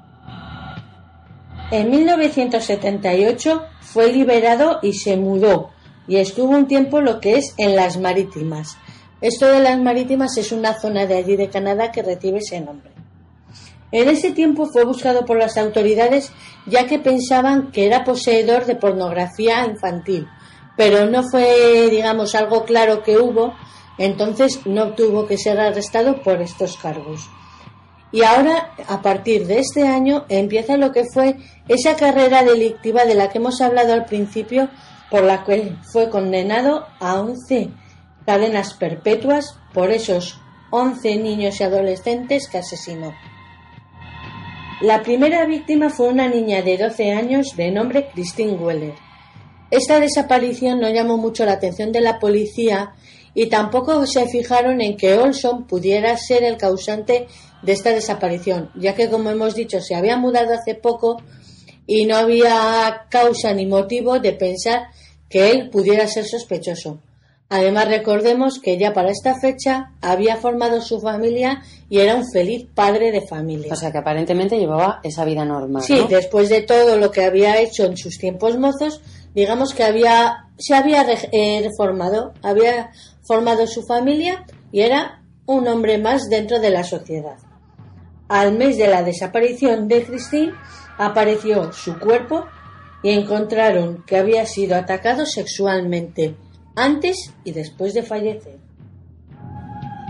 D: En mil novecientos setenta y ocho fue liberado y se mudó, y estuvo un tiempo lo que es en las Marítimas. Esto de las Marítimas es una zona de allí de Canadá que recibe ese nombre. En ese tiempo fue buscado por las autoridades ya que pensaban que era poseedor de pornografía infantil, pero no fue, digamos, algo claro que hubo, entonces no tuvo que ser arrestado por estos cargos. Y ahora, a partir de este año, empieza lo que fue esa carrera delictiva de la que hemos hablado al principio, por la que fue condenado a once cadenas perpetuas por esos once niños y adolescentes que asesinó. La primera víctima fue una niña de doce años de nombre Christine Weller. Esta desaparición no llamó mucho la atención de la policía y tampoco se fijaron en que Olson pudiera ser el causante de esta desaparición, ya que, como hemos dicho, se había mudado hace poco y no había causa ni motivo de pensar que él pudiera ser sospechoso. Además, recordemos que ya para esta fecha había formado su familia y era un feliz padre de familia.
G: O sea, que aparentemente llevaba esa vida normal,
D: Sí,
G: ¿no?
D: después de todo lo que había hecho en sus tiempos mozos, digamos que había se había re- eh, reformado, había formado su familia y era un hombre más dentro de la sociedad. Al mes de la desaparición de Christine, apareció su cuerpo y encontraron que había sido atacado sexualmente antes y después de fallecer.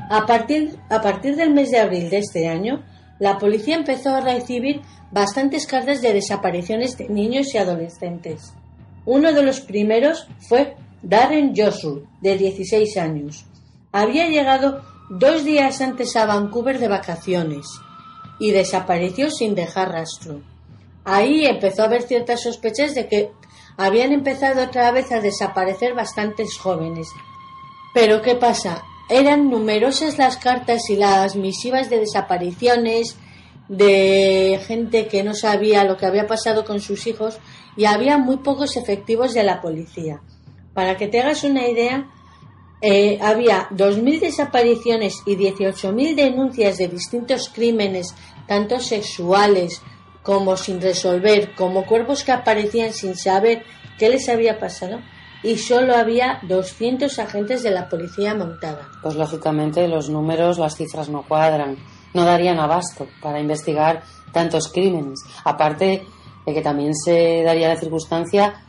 D: A partir, a partir del mes de abril de este año, la policía empezó a recibir bastantes cartas de desapariciones de niños y adolescentes. Uno de los primeros fue Darren Joshua, de dieciséis años. Había llegado dos días antes a Vancouver de vacaciones y desapareció sin dejar rastro. Ahí empezó a haber ciertas sospechas de que habían empezado otra vez a desaparecer bastantes jóvenes. Pero ¿qué pasa? Eran numerosas las cartas y las misivas de desapariciones, de gente que no sabía lo que había pasado con sus hijos, y había muy pocos efectivos de la policía. Para que te hagas una idea, eh, había dos mil desapariciones y dieciocho mil denuncias de distintos crímenes, tanto sexuales como sin resolver, como cuerpos que aparecían sin saber qué les había pasado, y solo había doscientos agentes de la policía montada.
G: Pues lógicamente los números, las cifras no cuadran, no darían abasto para investigar tantos crímenes. Aparte de que también se daría la circunstancia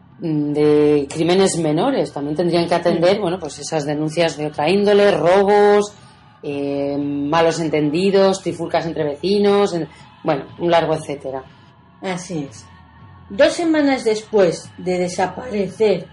G: de crímenes menores, también tendrían que atender, bueno, pues esas denuncias de otra índole, robos, eh, malos entendidos, trifulcas entre vecinos, en, bueno, un largo etcétera.
D: Así es. Dos semanas después de desaparecer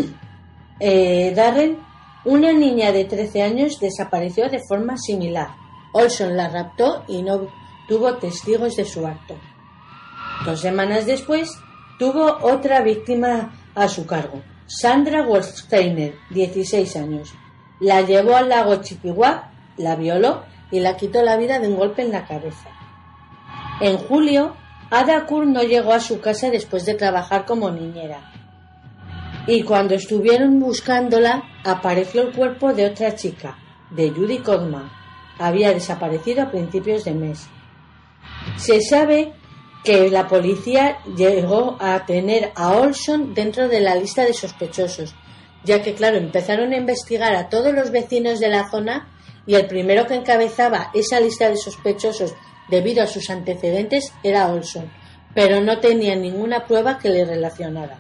D: eh, Darren, una niña de trece años desapareció de forma similar. Olson la raptó y no tuvo testigos de su acto. Dos semanas después, tuvo otra víctima a su cargo, Sandra Wolfsteiner, dieciséis años. La llevó al lago Chippewa, la violó y la quitó la vida de un golpe en la cabeza. En julio, Ada Kur no llegó a su casa después de trabajar como niñera. Y cuando estuvieron buscándola, apareció el cuerpo de otra chica, de Judy Codman. Había desaparecido a principios de mes. Se sabe que la policía llegó a tener a Olson dentro de la lista de sospechosos, ya que, claro, empezaron a investigar a todos los vecinos de la zona y el primero que encabezaba esa lista de sospechosos debido a sus antecedentes era Olson, pero no tenía ninguna prueba que le relacionara.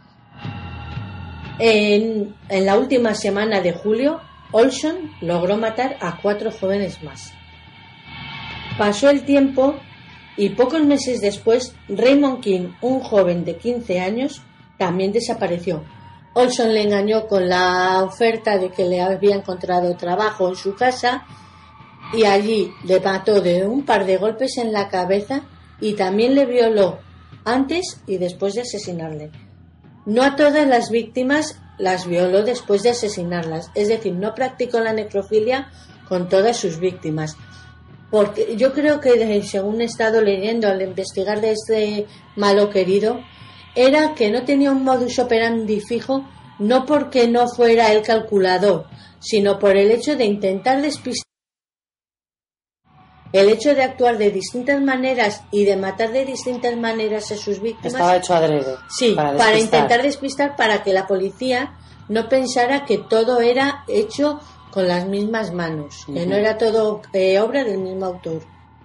D: En, en la última semana de julio, Olson logró matar a cuatro jóvenes más. Pasó el tiempo y pocos meses después, Raymond King, un joven de quince años, también desapareció. Olson le engañó con la oferta de que le había encontrado trabajo en su casa y allí le mató de un par de golpes en la cabeza y también le violó antes y después de asesinarle. No a todas las víctimas las violó después de asesinarlas, es decir, no practicó la necrofilia con todas sus víctimas. Porque yo creo que, según he estado leyendo al investigar de este malo querido, era que no tenía un modus operandi fijo, no porque no fuera el calculador, sino por el hecho de intentar despistar, el hecho de actuar de distintas maneras y de matar de distintas maneras a sus víctimas.
G: Estaba hecho adrede.
D: Sí,
G: para,
D: para intentar despistar, para que la policía no pensara que todo era hecho con las mismas manos, uh-huh. que no era todo eh, obra del mismo autor.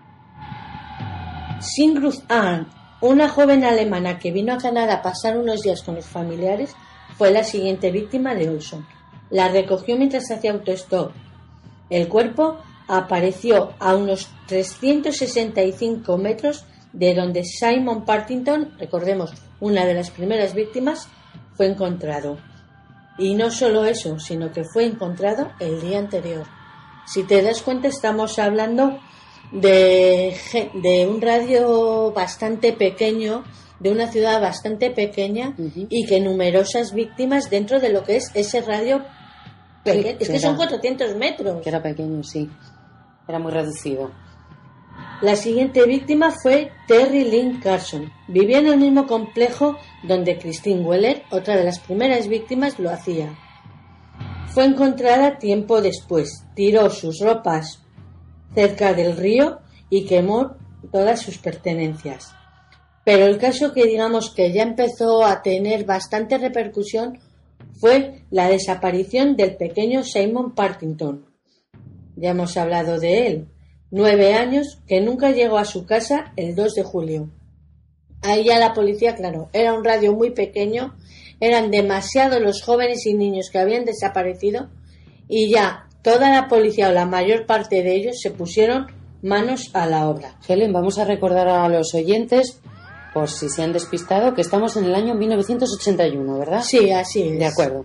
D: Sigrid Arndt, una joven alemana que vino a Canadá a pasar unos días con los familiares, fue la siguiente víctima de Olson. La recogió mientras hacía autostop. El cuerpo apareció a unos trescientos sesenta y cinco metros de donde Simon Partington, recordemos, una de las primeras víctimas, fue encontrado. Y no solo eso, sino que fue encontrado el día anterior. Si te das cuenta, estamos hablando de, de un radio bastante pequeño, de una ciudad bastante pequeña, uh-huh. y que numerosas víctimas dentro de lo que es ese radio pequeño. Sí, es que era, son cuatrocientos metros.
G: Que era pequeño, sí. Era muy reducido.
D: La siguiente víctima fue Terry Lynn Carson. Vivía en el mismo complejo donde Christine Weller, otra de las primeras víctimas, lo hacía. Fue encontrada tiempo después. Tiró sus ropas cerca del río y quemó todas sus pertenencias. Pero el caso que digamos que ya empezó a tener bastante repercusión fue la desaparición del pequeño Simon Partington. Ya hemos hablado de él. Nueve años, que nunca llegó a su casa el dos de julio. Ahí ya la policía, claro, era un radio muy pequeño, eran demasiados los jóvenes y niños que habían desaparecido y ya toda la policía o la mayor parte de ellos se pusieron manos a la obra.
G: Helen, vamos a recordar a los oyentes, por si se han despistado, que estamos en el año mil novecientos ochenta y uno, ¿verdad?
D: Sí, así es.
G: De acuerdo.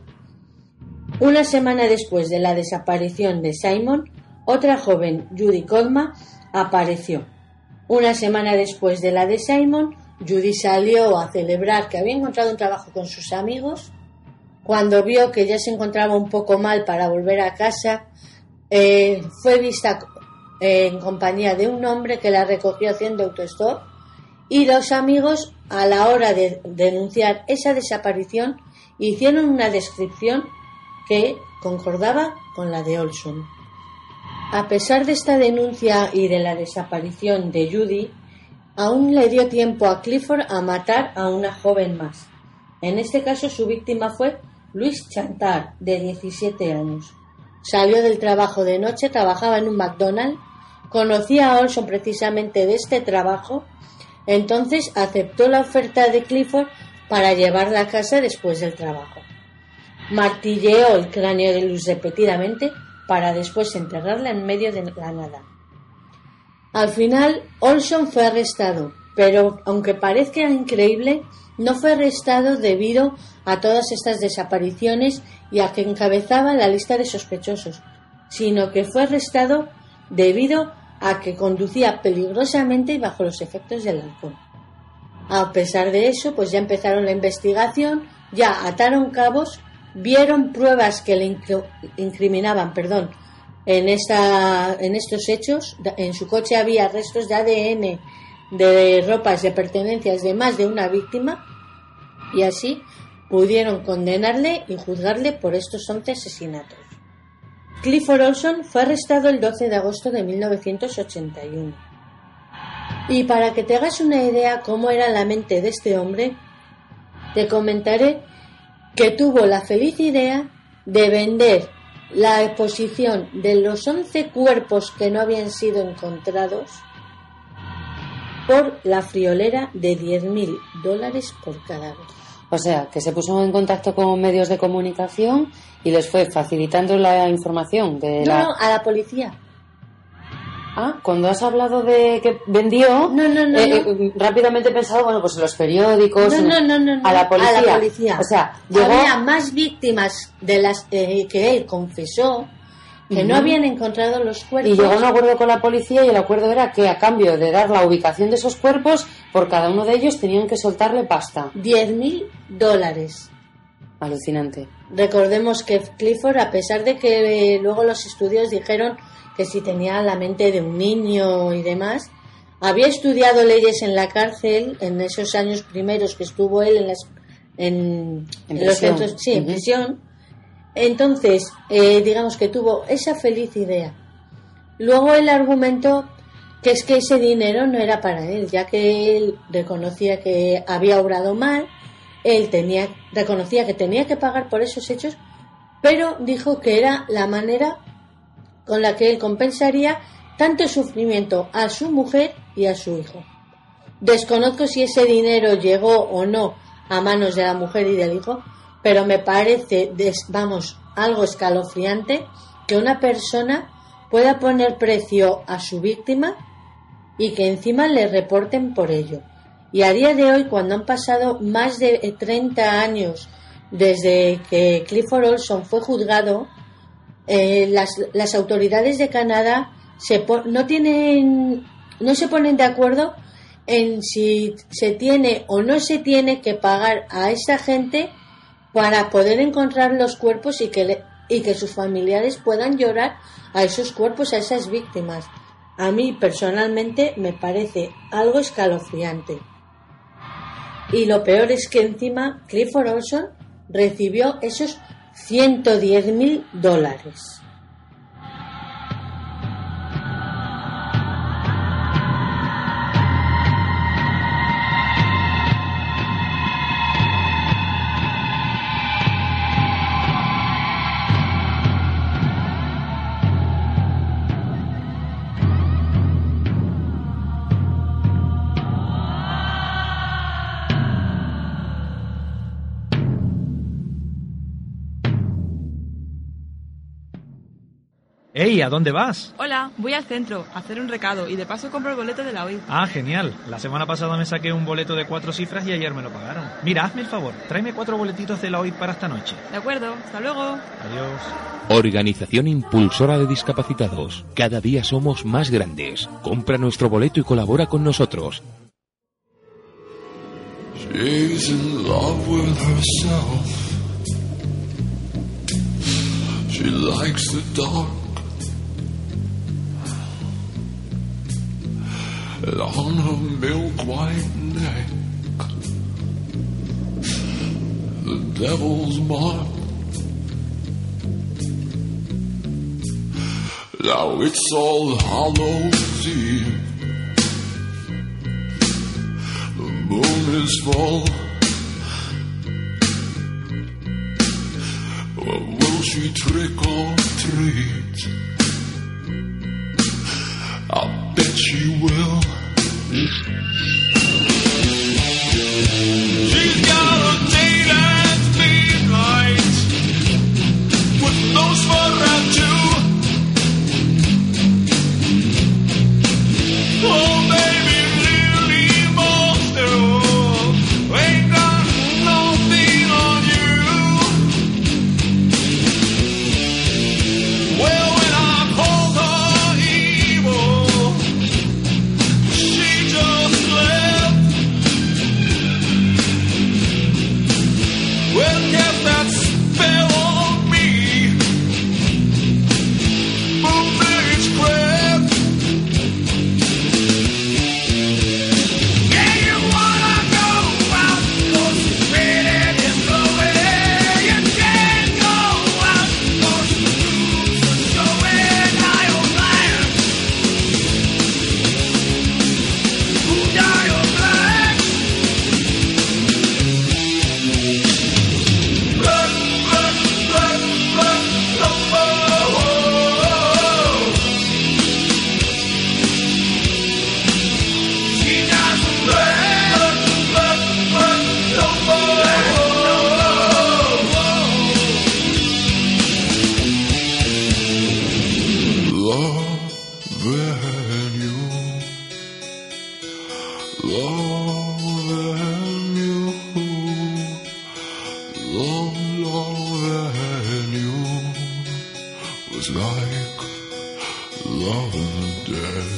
D: Una semana después de la desaparición de Simon, otra joven, Judy Colma, apareció. Una semana después de la de Simon, Judy salió a celebrar que había encontrado un trabajo con sus amigos. Cuando vio que ya se encontraba un poco mal para volver a casa, eh, fue vista eh, en compañía de un hombre que la recogió haciendo autostop, y dos amigos, a la hora de denunciar esa desaparición, hicieron una descripción que concordaba con la de Olson. A pesar de esta denuncia y de la desaparición de Judy, aún le dio tiempo a Clifford a matar a una joven más. En este caso su víctima fue Louise Chantar, de diecisiete años. Salió del trabajo de noche, trabajaba en un McDonald's, conocía a Olson precisamente de este trabajo, entonces aceptó la oferta de Clifford para llevarla a casa después del trabajo. Martilleó el cráneo de Luz repetidamente para después enterrarla en medio de la nada. Al final, Olson fue arrestado, pero aunque parezca increíble, no fue arrestado debido a todas estas desapariciones y a que encabezaba la lista de sospechosos, sino que fue arrestado debido a que conducía peligrosamente y bajo los efectos del alcohol. A pesar de eso, pues ya empezaron la investigación, ya ataron cabos, vieron pruebas que le incriminaban, perdón, en esta, en estos hechos. En su coche había restos de A D N, de ropas, de pertenencias de más de una víctima, y así pudieron condenarle y juzgarle por estos once asesinatos. Clifford Olson fue arrestado el doce de agosto de mil novecientos ochenta y uno. Y para que te hagas una idea cómo era la mente de este hombre, te comentaré que tuvo la feliz idea de vender la exposición de los once cuerpos que no habían sido encontrados por la friolera de diez mil dólares por cadáver.
G: O sea, que se puso en contacto con medios de comunicación y les fue facilitando la información de
D: no,
G: la...
D: No, a la policía.
G: Ah, cuando has hablado de que vendió,
D: no, no, no,
G: eh,
D: no.
G: Eh, rápidamente he pensado, bueno, pues en los periódicos,
D: no, no, no, no, no,
G: a la policía.
D: A la policía.
G: O sea, llegó...
D: había más víctimas de las eh, que él confesó que
G: uh-huh.
D: no habían encontrado los cuerpos.
G: Y llegó a un acuerdo con la policía y el acuerdo era que a cambio de dar la ubicación de esos cuerpos, por cada uno de ellos tenían que soltarle pasta.
D: diez mil dólares.
G: Alucinante.
D: Recordemos que Clifford, a pesar de que eh, luego los estudios dijeron que si tenía la mente de un niño y demás, había estudiado leyes en la cárcel en esos años primeros que estuvo él en, las, en,
G: en,
D: en los centros, sí, uh-huh. en prisión. Entonces, eh, digamos que tuvo esa feliz idea. Luego él argumentó que es que ese dinero no era para él, ya que él reconocía que había obrado mal, él tenía, reconocía que tenía que pagar por esos hechos, pero dijo que era la manera con la que él compensaría tanto sufrimiento a su mujer y a su hijo. Desconozco si ese dinero llegó o no a manos de la mujer y del hijo, pero me parece, vamos, algo escalofriante que una persona pueda poner precio a su víctima y que encima le reporten por ello. Y a día de hoy, cuando han pasado más de treinta años desde que Clifford Olson fue juzgado, eh, las, las autoridades de Canadá se po- no tienen, no se ponen de acuerdo en si se tiene o no se tiene que pagar a esa gente para poder encontrar los cuerpos y que, le, y que sus familiares puedan llorar a esos cuerpos, a esas víctimas. A mí personalmente me parece algo escalofriante. Y lo peor es que encima Clifford Olson recibió esos ciento diez mil dólares.
F: ¡Ey! ¿A dónde vas?
R: Hola, voy al centro a hacer un recado y de paso compro el boleto de la O I.
F: Ah, genial. La semana pasada me saqué un boleto de cuatro cifras y ayer me lo pagaron. Mira, hazme el favor, tráeme cuatro boletitos de la O I para esta noche.
R: De acuerdo, hasta luego.
F: Adiós.
A: Organización Impulsora de Discapacitados. Cada día somos más grandes. Compra nuestro boleto y colabora con nosotros.
E: She's in love with herself. She likes the dark. And on her milk white neck, the devil's mark. Now it's All Hallows Eve. The moon is full. Well, will she trick or treat? I bet she will. She's got a date at midnight with no Nosferatu. Oh, baby, really monster, ain't got nothing on you. Well, when I called her evil, she just left. Well, cast that spell on me. Boom, bitch, crap. Yeah, you wanna go out, cause it's raining and blowing. You can't go out, cause the news are showing how you're blind. Who die or black? Blood, blood, blood, blood, lumber. She doesn't blood, blood, blood, lumber. Loving you, loving you, love, loving you was like loving the dead.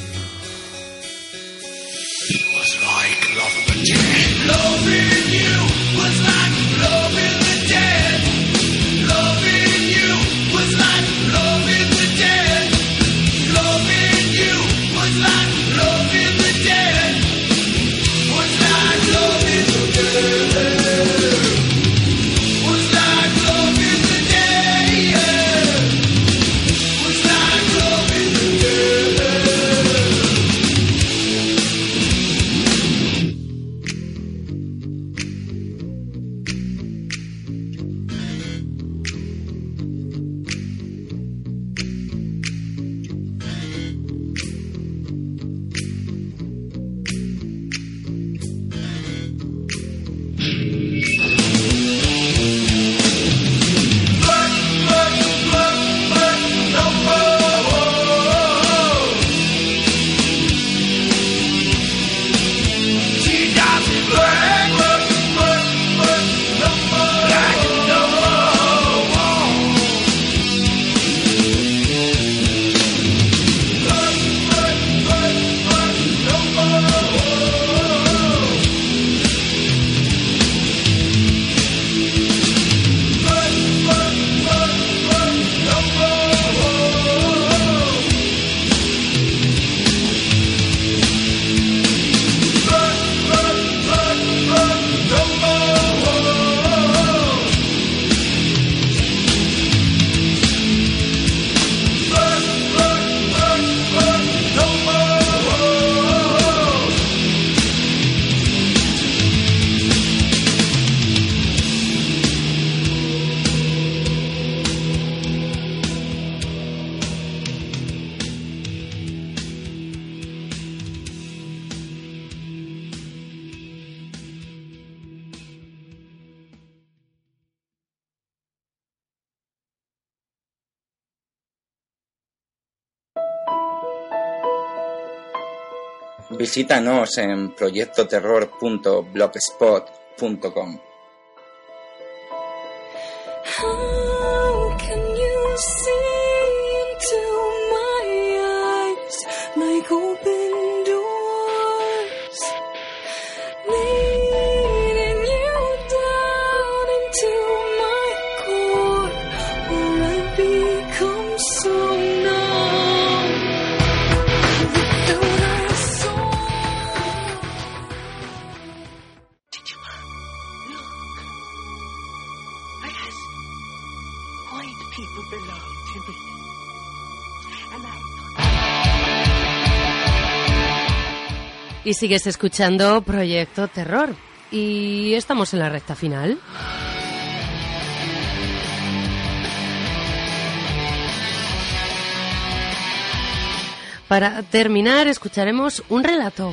E: It was like loving the dead. Loving you was like loving the dead. Loving you was like loving the dead. Loving you was like loving the dead. Was like loving the dead. Was like loving the dead. Was like loving the dead.
I: Visítanos en proyecto terror punto blogspot punto com.
E: How can you see into my eyes like open doors, leading you down into my core, where I become so numb without a soul? Did you look? I asked. White people belong to me. And I
B: Y sigues escuchando Proyecto Terror. Y estamos en la recta final. Para terminar, escucharemos un relato.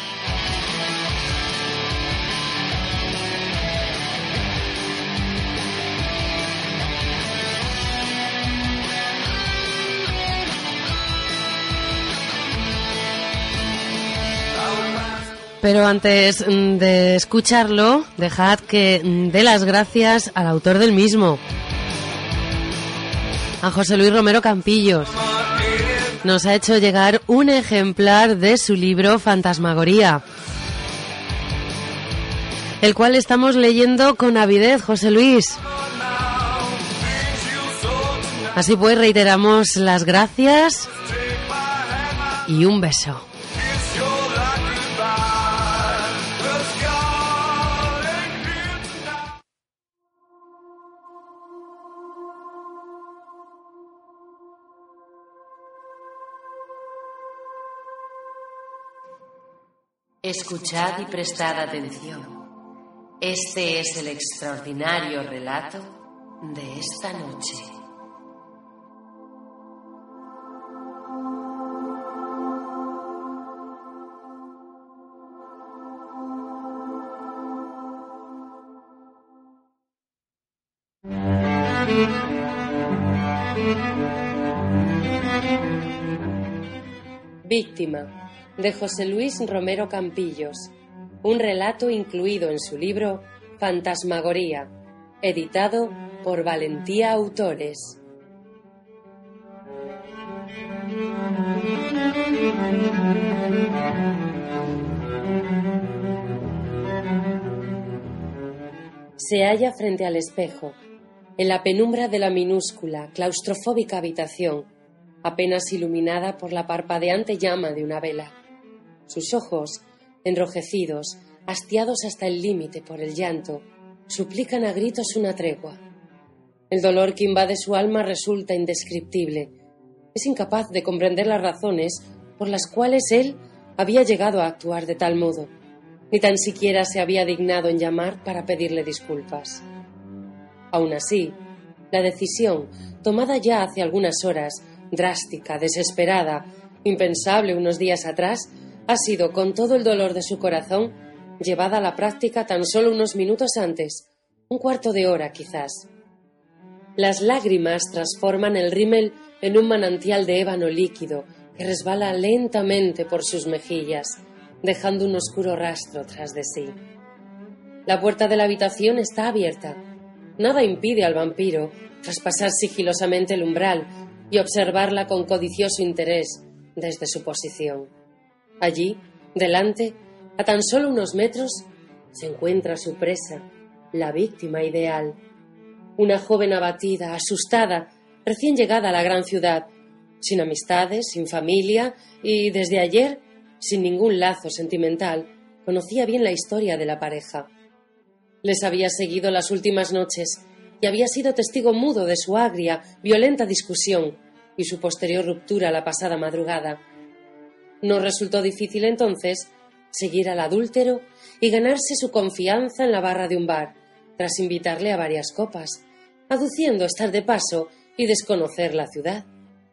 B: Pero antes de escucharlo, dejad que dé las gracias al autor del mismo, a José Luis Romero Campillos. Nos ha hecho llegar un ejemplar de su libro Fantasmagoría, el cual estamos leyendo con avidez, José Luis. Así pues, reiteramos las gracias y un beso.
J: Escuchad y prestad atención. Este es el extraordinario relato de esta noche.
B: Víctima, de José Luis Romero Campillos. Un relato incluido en su libro Fantasmagoría, editado por Valentía Autores. Se halla frente al espejo, en la penumbra de la minúscula, claustrofóbica habitación, apenas iluminada por la parpadeante llama de una vela. Sus ojos, enrojecidos, hastiados hasta el límite por el llanto, suplican a gritos una tregua. El dolor que invade su alma resulta indescriptible. Es incapaz de comprender las razones por las cuales él había llegado a actuar de tal modo, ni tan siquiera se había dignado en llamar para pedirle disculpas. Aún así, la decisión, tomada ya hace algunas horas, drástica, desesperada, impensable unos días atrás, ha sido, con todo el dolor de su corazón, llevada a la práctica tan solo unos minutos antes, un cuarto de hora quizás. Las lágrimas transforman el rímel en un manantial de ébano líquido que resbala lentamente por sus mejillas, dejando un oscuro rastro tras de sí. La puerta de la habitación está abierta. Nada impide al vampiro traspasar sigilosamente el umbral y observarla con codicioso interés desde su posición. Allí, delante, a tan solo unos metros, se encuentra su presa, la víctima ideal. Una joven abatida, asustada, recién llegada a la gran ciudad, sin amistades, sin familia y, desde ayer, sin ningún lazo sentimental, conocía bien la historia de la pareja. Les había seguido las últimas noches y había sido testigo mudo de su agria, violenta discusión y su posterior ruptura la pasada madrugada. No resultó difícil entonces seguir al adúltero y ganarse su confianza en la barra de un bar, tras invitarle a varias copas, aduciendo estar de paso y desconocer la ciudad.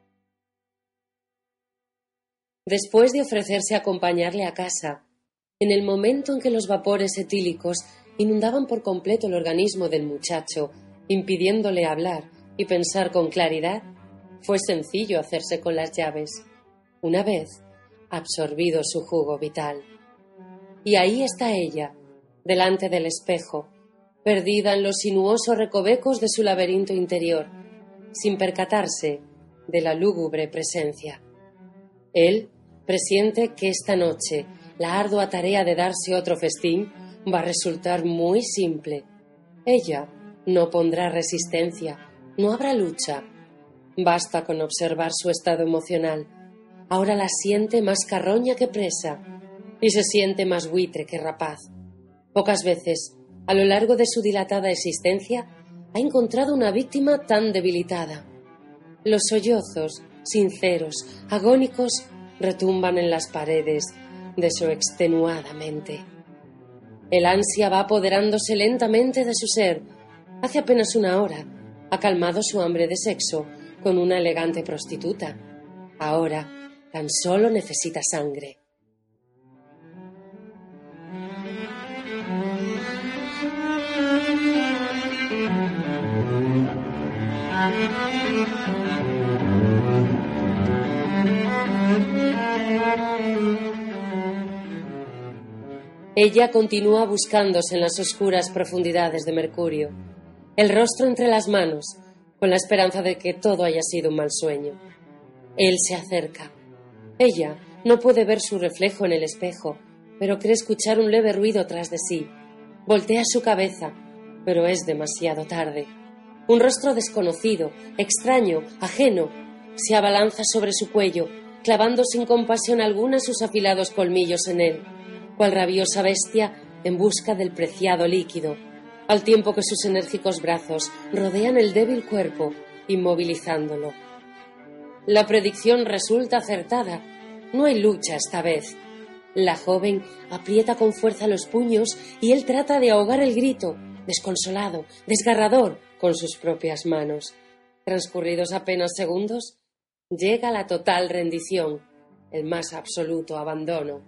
B: Después de ofrecerse a acompañarle a casa, en el momento en que los vapores etílicos inundaban por completo el organismo del muchacho, impidiéndole hablar y pensar con claridad, fue sencillo hacerse con las llaves. Una vez, absorbido su jugo vital. Y ahí está ella, delante del espejo, perdida en los sinuosos recovecos de su laberinto interior, sin percatarse de la lúgubre presencia. Él presiente que esta noche la ardua tarea de darse otro festín va a resultar muy simple. Ella no pondrá resistencia, no habrá lucha. Basta con observar su estado emocional. Ahora la siente más carroña que presa y se siente más buitre que rapaz. Pocas veces, a lo largo de su dilatada existencia, ha encontrado una víctima tan debilitada. Los sollozos, sinceros, agónicos, retumban en las paredes de su extenuada mente. El ansia va apoderándose lentamente de su ser. Hace apenas una hora ha calmado su hambre de sexo con una elegante prostituta. Ahora tan solo necesita sangre. Ella continúa buscándose en las oscuras profundidades de Mercurio, el rostro entre las manos, con la esperanza de que todo haya sido un mal sueño. Él se acerca. Ella no puede ver su reflejo en el espejo, pero cree escuchar un leve ruido tras de sí. Voltea su cabeza, pero es demasiado tarde. Un rostro desconocido, extraño, ajeno, se abalanza sobre su cuello, clavando sin compasión alguna sus afilados colmillos en él, cual rabiosa bestia en busca del preciado líquido, al tiempo que sus enérgicos brazos rodean el débil cuerpo, inmovilizándolo. La predicción resulta acertada. No hay lucha esta vez. La joven aprieta con fuerza los puños y él trata de ahogar el grito, desconsolado, desgarrador, con sus propias manos. Transcurridos apenas segundos, llega la total rendición, el más absoluto abandono.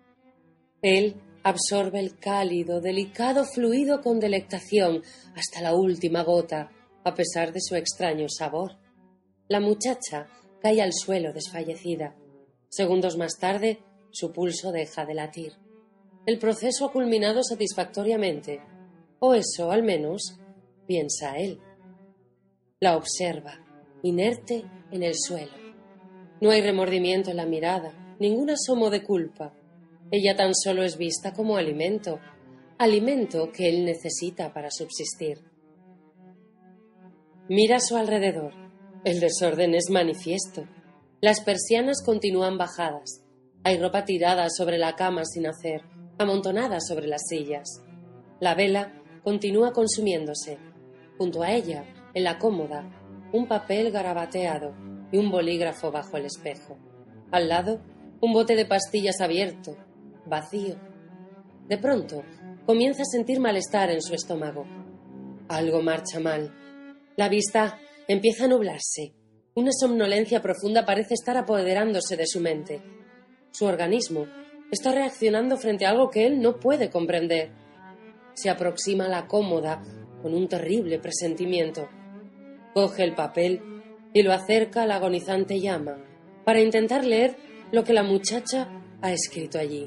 B: Él absorbe el cálido, delicado fluido con delectación hasta la última gota, a pesar de su extraño sabor. La muchacha cae al suelo desfallecida. Segundos más tarde, su pulso deja de latir. El proceso ha culminado satisfactoriamente, o eso, al menos, piensa él. La observa, inerte en el suelo. No hay remordimiento en la mirada, ningún asomo de culpa. Ella tan solo es vista como alimento, alimento que él necesita para subsistir. Mira a su alrededor. El desorden es manifiesto. Las persianas continúan bajadas. Hay ropa tirada sobre la cama sin hacer, amontonada sobre las sillas. La vela continúa consumiéndose. Junto a ella, en la cómoda, un papel garabateado y un bolígrafo bajo el espejo. Al lado, un bote de pastillas abierto, vacío. De pronto, comienza a sentir malestar en su estómago. Algo marcha mal. La vista empieza a nublarse. Una somnolencia profunda parece estar apoderándose de su mente. Su organismo está reaccionando frente a algo que él no puede comprender. Se aproxima a la cómoda con un terrible presentimiento. Coge el papel y lo acerca a la agonizante llama para intentar leer lo que la muchacha ha escrito allí.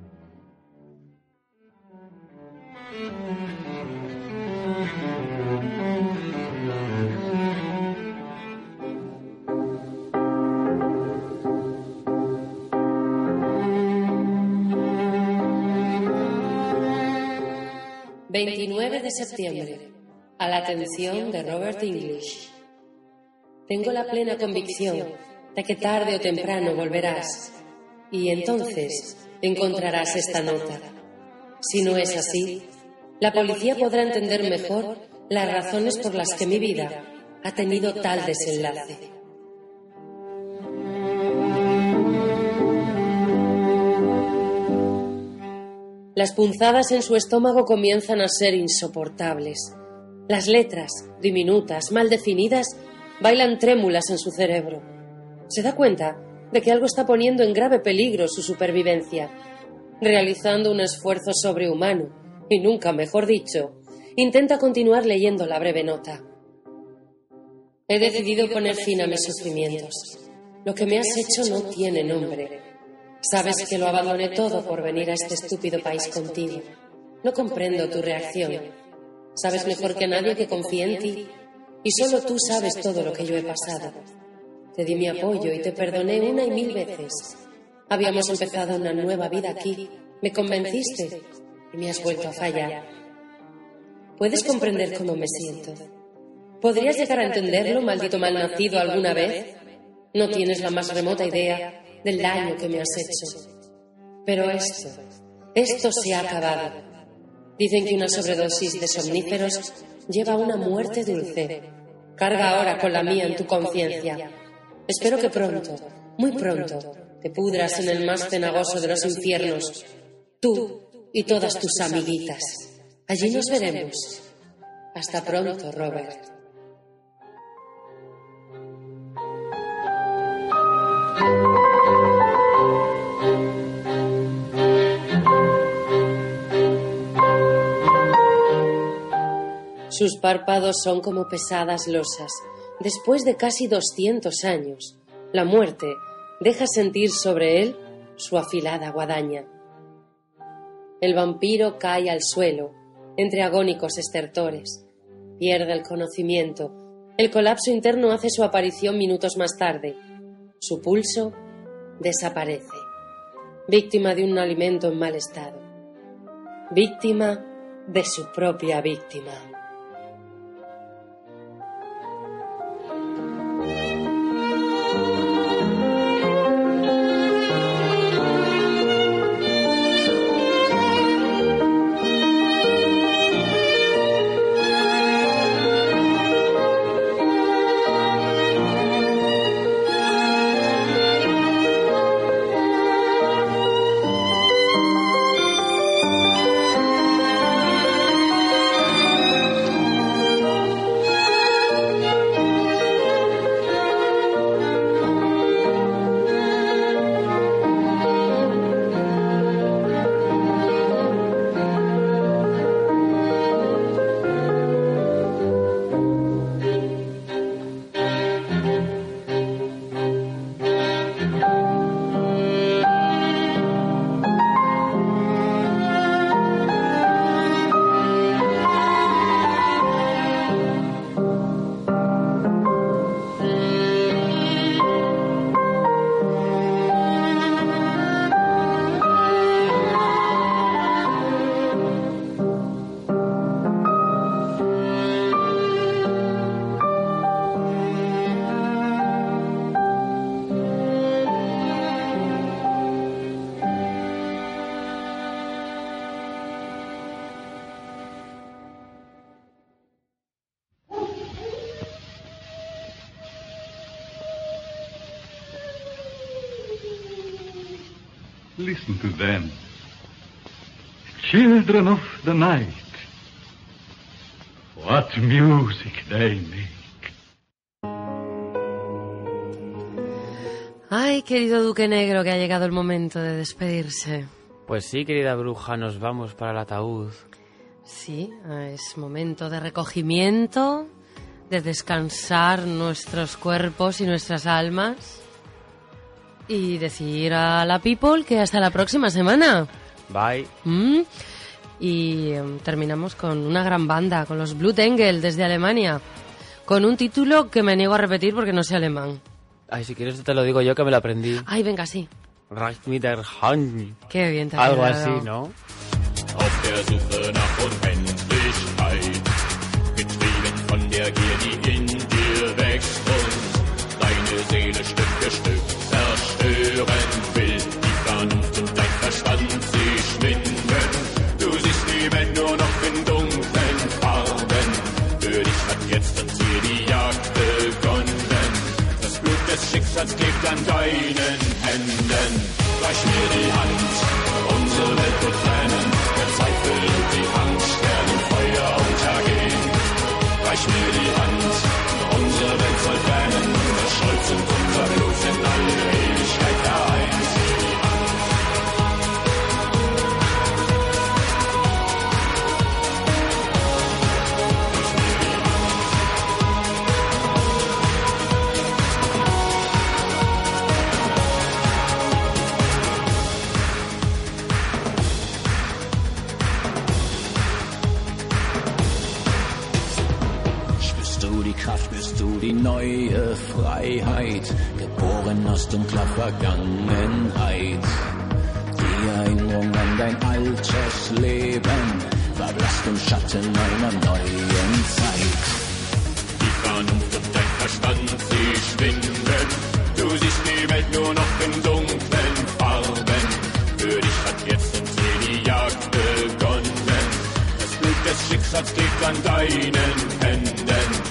B: veintinueve de septiembre. A la atención de Robert English. Tengo la plena convicción de que tarde o temprano volverás, y entonces encontrarás esta nota. Si no es así, la policía podrá entender mejor las razones por las que mi vida ha tenido tal desenlace. Las punzadas en su estómago comienzan a ser insoportables. Las letras, diminutas, mal definidas, bailan trémulas en su cerebro. Se da cuenta de que algo está poniendo en grave peligro su supervivencia. Realizando un esfuerzo sobrehumano, y nunca mejor dicho, intenta continuar leyendo la breve nota. He decidido poner fin a mis sufrimientos. Lo que me has hecho no tiene nombre.
J: Sabes que lo abandoné todo por venir a este estúpido país contigo. No comprendo tu reacción. Sabes mejor que nadie que confíe en ti y solo tú sabes todo lo que yo he pasado. Te di mi apoyo y te perdoné una y mil veces. Habíamos empezado una nueva vida aquí. Me convenciste y me has vuelto a fallar. ¿Puedes comprender cómo me siento? ¿Podrías llegar a entenderlo, maldito malnacido, alguna vez? No tienes la más remota idea del daño que me has hecho. Pero esto, esto se ha acabado. Dicen que una sobredosis de somníferos lleva a una muerte dulce. Carga ahora con la mía en tu conciencia. Espero que pronto, muy pronto, te pudras en el más cenagoso de los infiernos. Tú y todas tus amiguitas. Allí nos veremos. Hasta pronto, Robert. Sus párpados son como pesadas losas. Después de casi doscientos años, la muerte deja sentir sobre él su afilada guadaña. El vampiro cae al suelo, entre agónicos estertores. Pierde el conocimiento. El colapso interno hace su aparición minutos más tarde. Su pulso desaparece. Víctima de un alimento en mal estado. Víctima de su propia víctima.
K: Listen to them. Children of the night. What music they make.
B: Ay, querido Duque Negro, que ha llegado el momento de despedirse.
C: Pues sí, querida bruja, nos vamos para el ataúd.
B: Sí, es momento de recogimiento, de descansar nuestros cuerpos y nuestras almas y decir a la people que hasta la próxima semana.
C: Bye.
B: ¿Mm? Y um, terminamos con una gran banda, con los Blutengel desde Alemania, con un título que me niego a repetir porque no sé alemán.
C: Ay, si quieres te lo digo yo, que me lo aprendí.
B: Ay, venga, sí.
C: Reicht mit der Hand.
B: Qué bien te ha
C: Algo
B: quedado.
C: así, ¿no?
V: Auf der Suche nach Unendlichkeit, getrieben von der Gier, die in dir wächst und deine Seele Stück für Stück zerstören will. Die Vernunft und dein Verstand, sie schwinden. Du siehst die Welt nur noch in dunklen Farben. Für dich hat jetzt und hier die Jagd begonnen. Das Blut des Schicksals klebt an deinen Händen. Reich mir die Hand, unsere Welt wird brennen. Der Zweifel und die Angst werden im Feuer untergehen. Reich mir die Hand, unsere Welt soll brennen. Der Stolz und unser Blut sind alle Ewigkeit vereint.
T: die Kraft bist du die neue Freiheit, geboren aus dunkler Vergangenheit. Die Erinnerung an dein altes Leben verblasst im Schatten einer neuen Zeit.
V: Die Vernunft und dein Verstand, sie schwinden. Du siehst die Welt nur noch in dunklen Farben. Für dich hat jetzt im See die Jagd begonnen. Das Blut des Schicksals liegt an deinen Händen.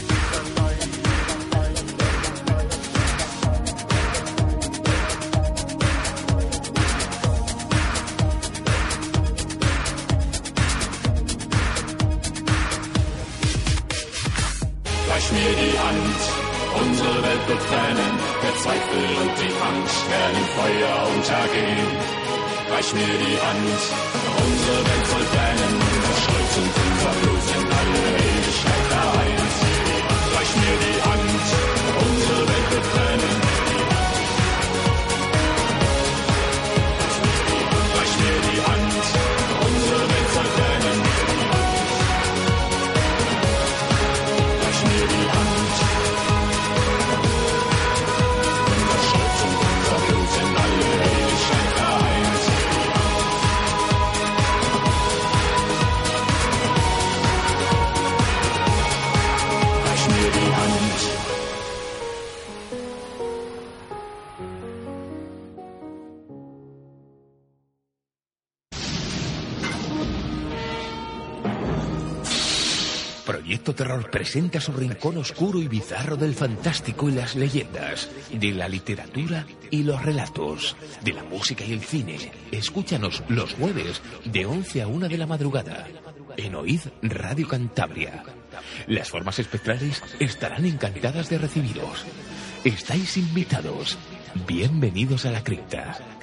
V: Reich mir die Hand, unsere Welt wird brennen, der Zweifel und die Angst werden im Feuer untergehen. Reich mir die Hand, unsere Welt soll brennen, unser Stolz und unser Blut in alle Ewigkeit vereint. Reich mir die Hand, unsere Welt wird brennen. Reich mir die Hand, unsere Welt soll brennen. Reich mir die Hand. Unser Stolz und unser Blut in alle Ewigkeit vereint. Reich mir die Hand.
A: Proyecto Terror presenta su rincón oscuro y bizarro del fantástico y las leyendas, de la literatura y los relatos, de la música y el cine. Escúchanos los jueves de once a una de la madrugada en Oíd Radio Cantabria. Las formas espectrales estarán encantadas de recibiros. Estáis invitados. Bienvenidos a la cripta.